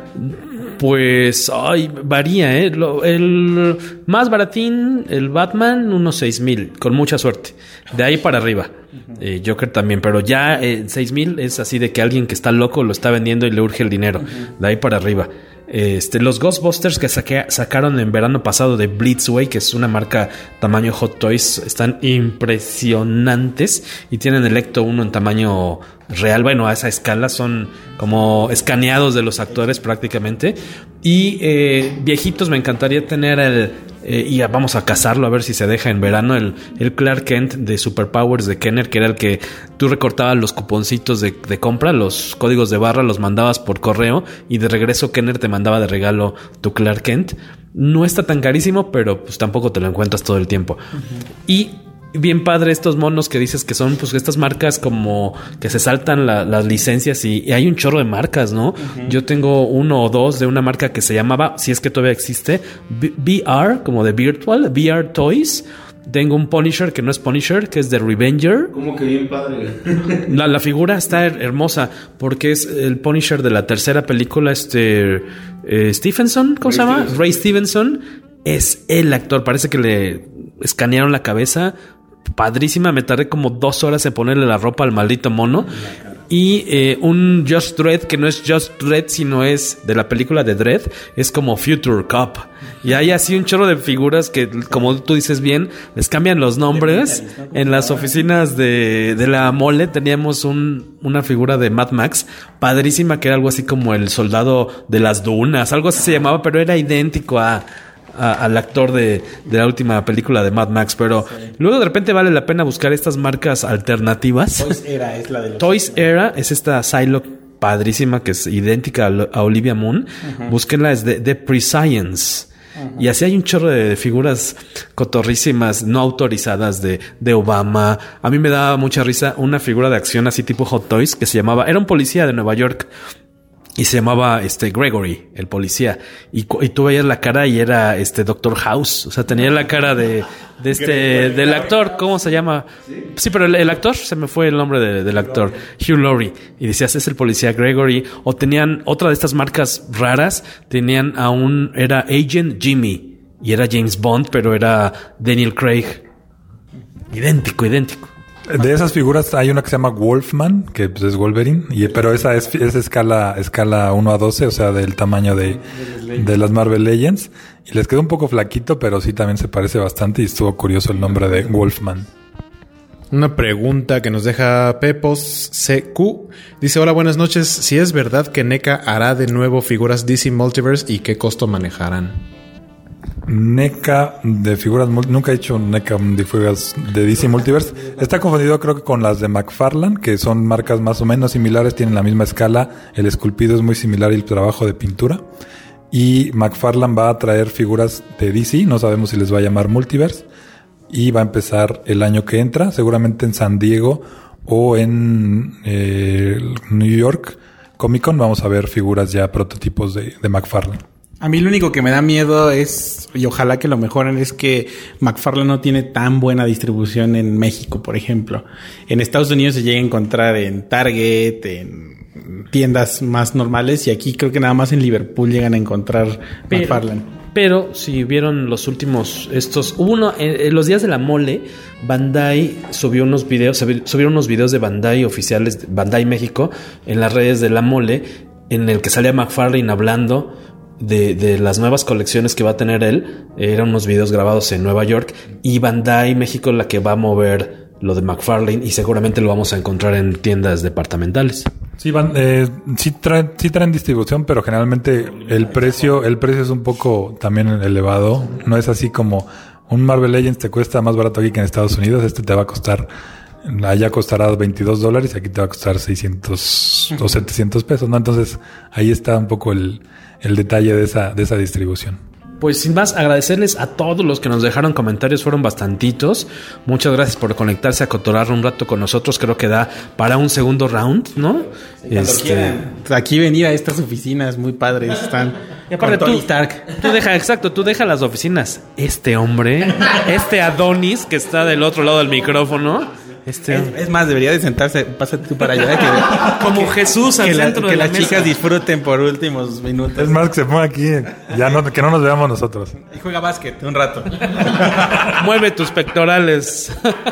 Pues, varía, ¿eh? El más baratín, el Batman, unos 6,000, con mucha suerte. De ahí para arriba. Joker también, pero ya 6,000 es así de que alguien que está loco lo está vendiendo y le urge el dinero. De ahí para arriba. Los Ghostbusters que sacaron en verano pasado de Blitzway, que es una marca tamaño Hot Toys, están impresionantes y tienen el Ecto 1 en tamaño real. Bueno, a esa escala son como escaneados de los actores prácticamente. Y viejitos, me encantaría tener y vamos a cazarlo a ver si se deja en verano, el Clark Kent de Superpowers de Kenner, que era el que tú recortabas los cuponcitos de compra, los códigos de barra, los mandabas por correo y de regreso Kenner te mandaba de regalo tu Clark Kent. No está tan carísimo, pero pues tampoco te lo encuentras todo el tiempo. Y bien padre estos monos que dices que son pues estas marcas como que se saltan las licencias y hay un chorro de marcas, ¿no? Yo tengo 1 o 2 de una marca que se llamaba, si es que todavía existe, VR, como de Virtual, VR Toys. Tengo un Punisher que no es Punisher, que es de Revenger. Como que bien padre. La figura está hermosa porque es el Punisher de la tercera película, Stephenson, ¿cómo se llama? Ray Stevenson. Es el actor, parece que le escanearon la cabeza. Padrísima, me tardé como 2 horas en ponerle la ropa al maldito mono. Y un Just Dredd que no es Just Dredd, sino es de la película de Dredd, es como Future Cop. Y hay así un chorro de figuras que, como tú dices bien, les cambian los nombres. En las oficinas de la Mole teníamos una figura de Mad Max padrísima, que era algo así como el soldado de las dunas, algo así se llamaba, pero era idéntico al actor de la última película de Mad Max. Pero luego de repente vale la pena buscar estas marcas alternativas. Toys Era es la de los... Toys Era es esta Psylocke padrísima que es idéntica a Olivia Munn. Búsquenla, es de Prescience. Y así hay un chorro de figuras cotorrísimas, no autorizadas de Obama. A mí me daba mucha risa una figura de acción así tipo Hot Toys que se llamaba... Era un policía de Nueva York. Y se llamaba Gregory, el policía. Y tú veías la cara y era Doctor House. O sea, tenía la cara del actor. ¿Cómo se llama? Sí, pero el actor, se me fue el nombre del actor. Hugh Laurie. Y decías, es el policía Gregory. O tenían otra de estas marcas raras. Tenían era Agent Jimmy. Y era James Bond, pero era Daniel Craig. Idéntico. De esas figuras hay una que se llama Wolfman, que pues es Wolverine, pero esa es escala 1 a 12, o sea, del tamaño de las Marvel Legends. Y les quedó un poco flaquito, pero sí también se parece bastante y estuvo curioso el nombre de Wolfman. Una pregunta que nos deja Pepos CQ. Dice, hola, buenas noches. Si es verdad que NECA hará de nuevo figuras DC Multiverse y qué costo manejarán. NECA de figuras, nunca he hecho NECA de figuras de DC Multiverse. Está confundido creo que con las de McFarlane, que son marcas más o menos similares, tienen la misma escala, el esculpido es muy similar y el trabajo de pintura. Y McFarlane va a traer figuras de DC, no sabemos si les va a llamar Multiverse, y va a empezar el año que entra, seguramente en San Diego o en New York Comic Con vamos a ver figuras ya, prototipos de McFarlane. A mí lo único que me da miedo es, y ojalá que lo mejoren, es que McFarlane no tiene tan buena distribución en México, por ejemplo. En Estados Unidos se llega a encontrar en Target, en tiendas más normales, y aquí creo que nada más en Liverpool llegan a encontrar McFarlane. Pero si vieron los últimos en los días de la mole, Bandai subieron unos videos de Bandai oficiales, Bandai México, en las redes de la mole, en el que salía McFarlane hablando de las nuevas colecciones que va a tener él. Eran unos videos grabados en Nueva York, y Bandai México es la que va a mover lo de McFarlane, y seguramente lo vamos a encontrar en tiendas departamentales. Sí, sí traen distribución, pero generalmente el precio es un poco también elevado. No es así como un Marvel Legends te cuesta más barato aquí que en Estados Unidos. Te va a costar, allá costará $22, aquí te va a costar 600 o 700 pesos, ¿no? Entonces ahí está un poco el detalle de esa distribución. Pues sin más, agradecerles a todos los que nos dejaron comentarios, fueron bastantitos. Muchas gracias por conectarse a cotorrar un rato con nosotros. Creo que da para un segundo round, ¿no? Aquí venir a estas oficinas muy padres están. Y aparte tú deja las oficinas. Este hombre, este Adonis que está del otro lado del micrófono. Es más, debería de sentarse. Pásate tú para allá. Como Jesús al centro de la mesa. Que las chicas disfruten por últimos minutos. Es más, que se ponga aquí. Que no nos veamos nosotros. Y juega básquet un rato. Mueve tus pectorales.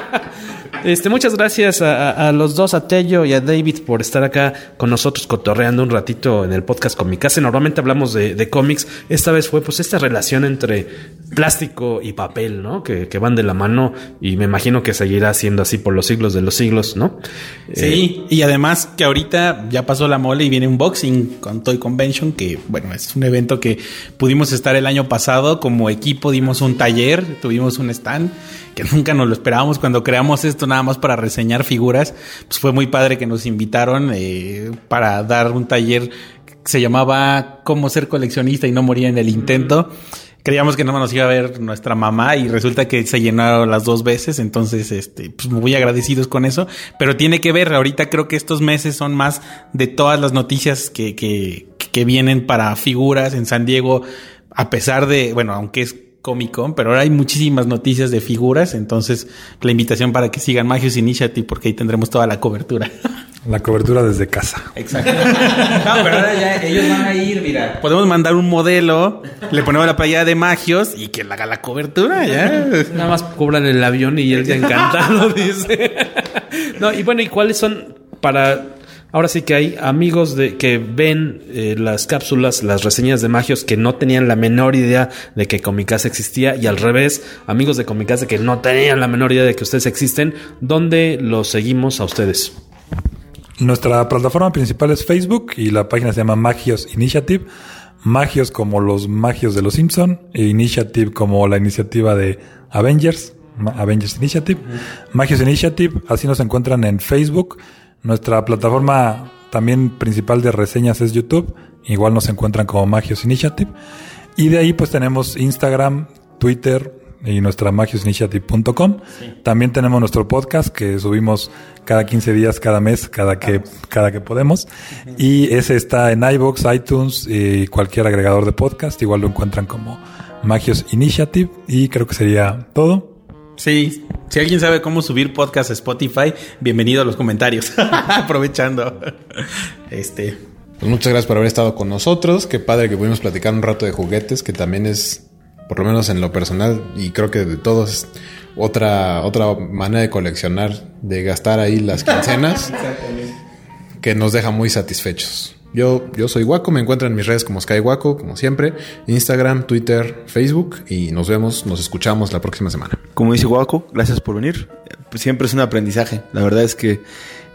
Muchas gracias a los dos, a Tello y a David, por estar acá con nosotros cotorreando un ratito en el podcast Comicase. Normalmente hablamos de cómics. Esta vez fue pues esta relación entre plástico y papel, ¿no? Que van de la mano, y me imagino que seguirá siendo así por los siglos de los siglos, ¿no? Sí, y además que ahorita ya pasó la mole y viene un unboxing con Toy Convention, que bueno, es un evento que pudimos estar el año pasado como equipo, dimos un taller, tuvimos un stand que nunca nos lo esperábamos cuando creamos esto nada más para reseñar figuras. Pues fue muy padre que nos invitaron para dar un taller que se llamaba Cómo ser coleccionista y no morir en el intento. Creíamos que no nos iba a ver nuestra mamá y resulta que se llenaron las 2 veces. Entonces, pues muy agradecidos con eso. Pero tiene que ver, ahorita creo que estos meses son más de todas las noticias que vienen para figuras en San Diego. A pesar de, bueno, aunque es Comic Con, pero ahora hay muchísimas noticias de figuras. Entonces, la invitación para que sigan Magios Initiative, porque ahí tendremos toda la cobertura. La cobertura desde casa. Exacto. No, pero ahora ya ellos van a ir, mira. Podemos mandar un modelo, le ponemos la playera de Magios y que le haga la cobertura, ya. Nada más cobran el avión y él ya encantado, dice. No, y bueno, ¿y cuáles son para...? Ahora sí que hay amigos que ven las cápsulas, las reseñas de Magios, que no tenían la menor idea de que Comicase existía, y al revés, amigos de Comicase que no tenían la menor idea de que ustedes existen. ¿Dónde los seguimos a ustedes? Nuestra plataforma principal es Facebook y la página se llama Magios Initiative. Magios como los magios de los Simpson, e Initiative como la iniciativa de Avengers Initiative. Magios Initiative, así nos encuentran en Facebook. Nuestra plataforma también principal de reseñas es YouTube. Igual nos encuentran como Magios Initiative. Y de ahí pues tenemos Instagram, Twitter y nuestra magiosinitiative.com. Sí. También tenemos nuestro podcast que subimos cada 15 días, cada mes, cada que podemos. Uh-huh. Y ese está en iVoox, iTunes y cualquier agregador de podcast. Igual lo encuentran como Magios Initiative. Y creo que sería todo. Sí, si alguien sabe cómo subir podcast a Spotify, bienvenido a los comentarios. Aprovechando. Pues muchas gracias por haber estado con nosotros. Qué padre que pudimos platicar un rato de juguetes, que también es, por lo menos en lo personal, y creo que de todos, otra manera de coleccionar, de gastar ahí las quincenas, que nos deja muy satisfechos. Yo soy Waco, me encuentran en mis redes como SkyWaco, como siempre, Instagram, Twitter, Facebook, y nos escuchamos la próxima semana. Como dice Waco, gracias por venir. Pues siempre es un aprendizaje. La verdad es que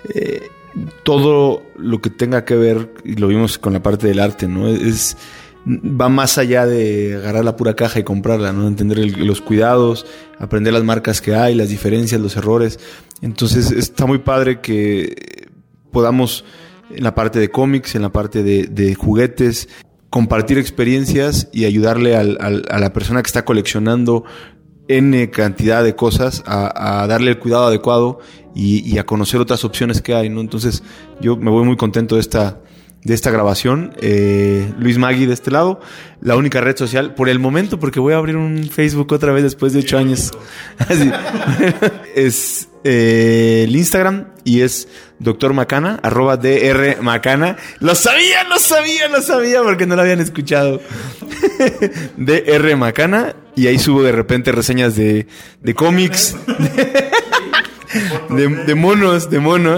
todo lo que tenga que ver, y lo vimos con la parte del arte, ¿no? Va más allá de agarrar la pura caja y comprarla, ¿no? Entender los cuidados, aprender las marcas que hay, las diferencias, los errores. Entonces está muy padre que podamos, en la parte de cómics, en la parte de juguetes, compartir experiencias y ayudarle a la persona que está coleccionando N cantidad de cosas a darle el cuidado adecuado y a conocer otras opciones que hay, ¿no? Entonces yo me voy muy contento de esta grabación. Luis Magui de este lado, la única red social por el momento, porque voy a abrir un Facebook otra vez después de 8 años. Así, es el Instagram y es Dr. Macana, @Dr. Macana. Lo sabía porque no lo habían escuchado. Dr. Macana, y ahí subo de repente reseñas de cómics. De monos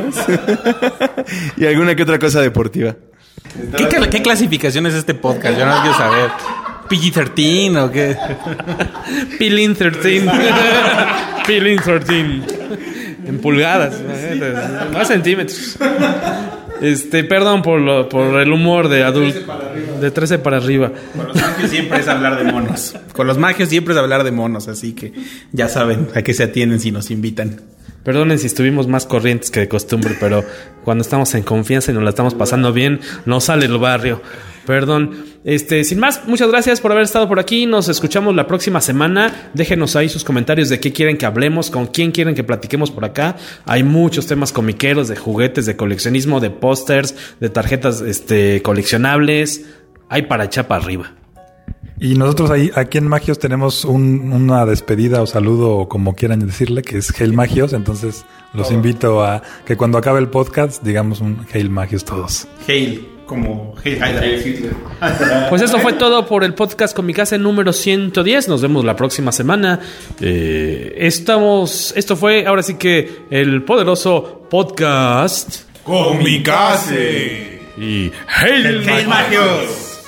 y alguna que otra cosa deportiva. ¿Qué clasificación es este podcast? Yo no quiero saber. ¿PG-13 o qué? Pilin 13. Pilin 13. En pulgadas. No centímetros. Perdón por el humor de adulto. De 13 para arriba. Con los magios siempre es hablar de monos. Con los magios siempre es hablar de monos. Así que ya saben a qué se atienen si nos invitan. Perdonen si estuvimos más corrientes que de costumbre, pero cuando estamos en confianza y nos la estamos pasando bien, no sale el barrio. Perdón. Sin más, muchas gracias por haber estado por aquí. Nos escuchamos la próxima semana. Déjenos ahí sus comentarios de qué quieren que hablemos, con quién quieren que platiquemos por acá. Hay muchos temas comiqueros, de juguetes, de coleccionismo, de pósters, de tarjetas coleccionables. Hay para echar para arriba. Y nosotros aquí en Magios tenemos una despedida o saludo, o como quieran decirle, que es Hail Magios. Entonces los invito a que cuando acabe el podcast digamos un Hail Magios todos. Hail, como Hail Hitler. Pues esto fue todo por el podcast Comicase número 110. Nos vemos la próxima semana. Esto fue ahora sí que el poderoso podcast Comicase. Y Hail Magios.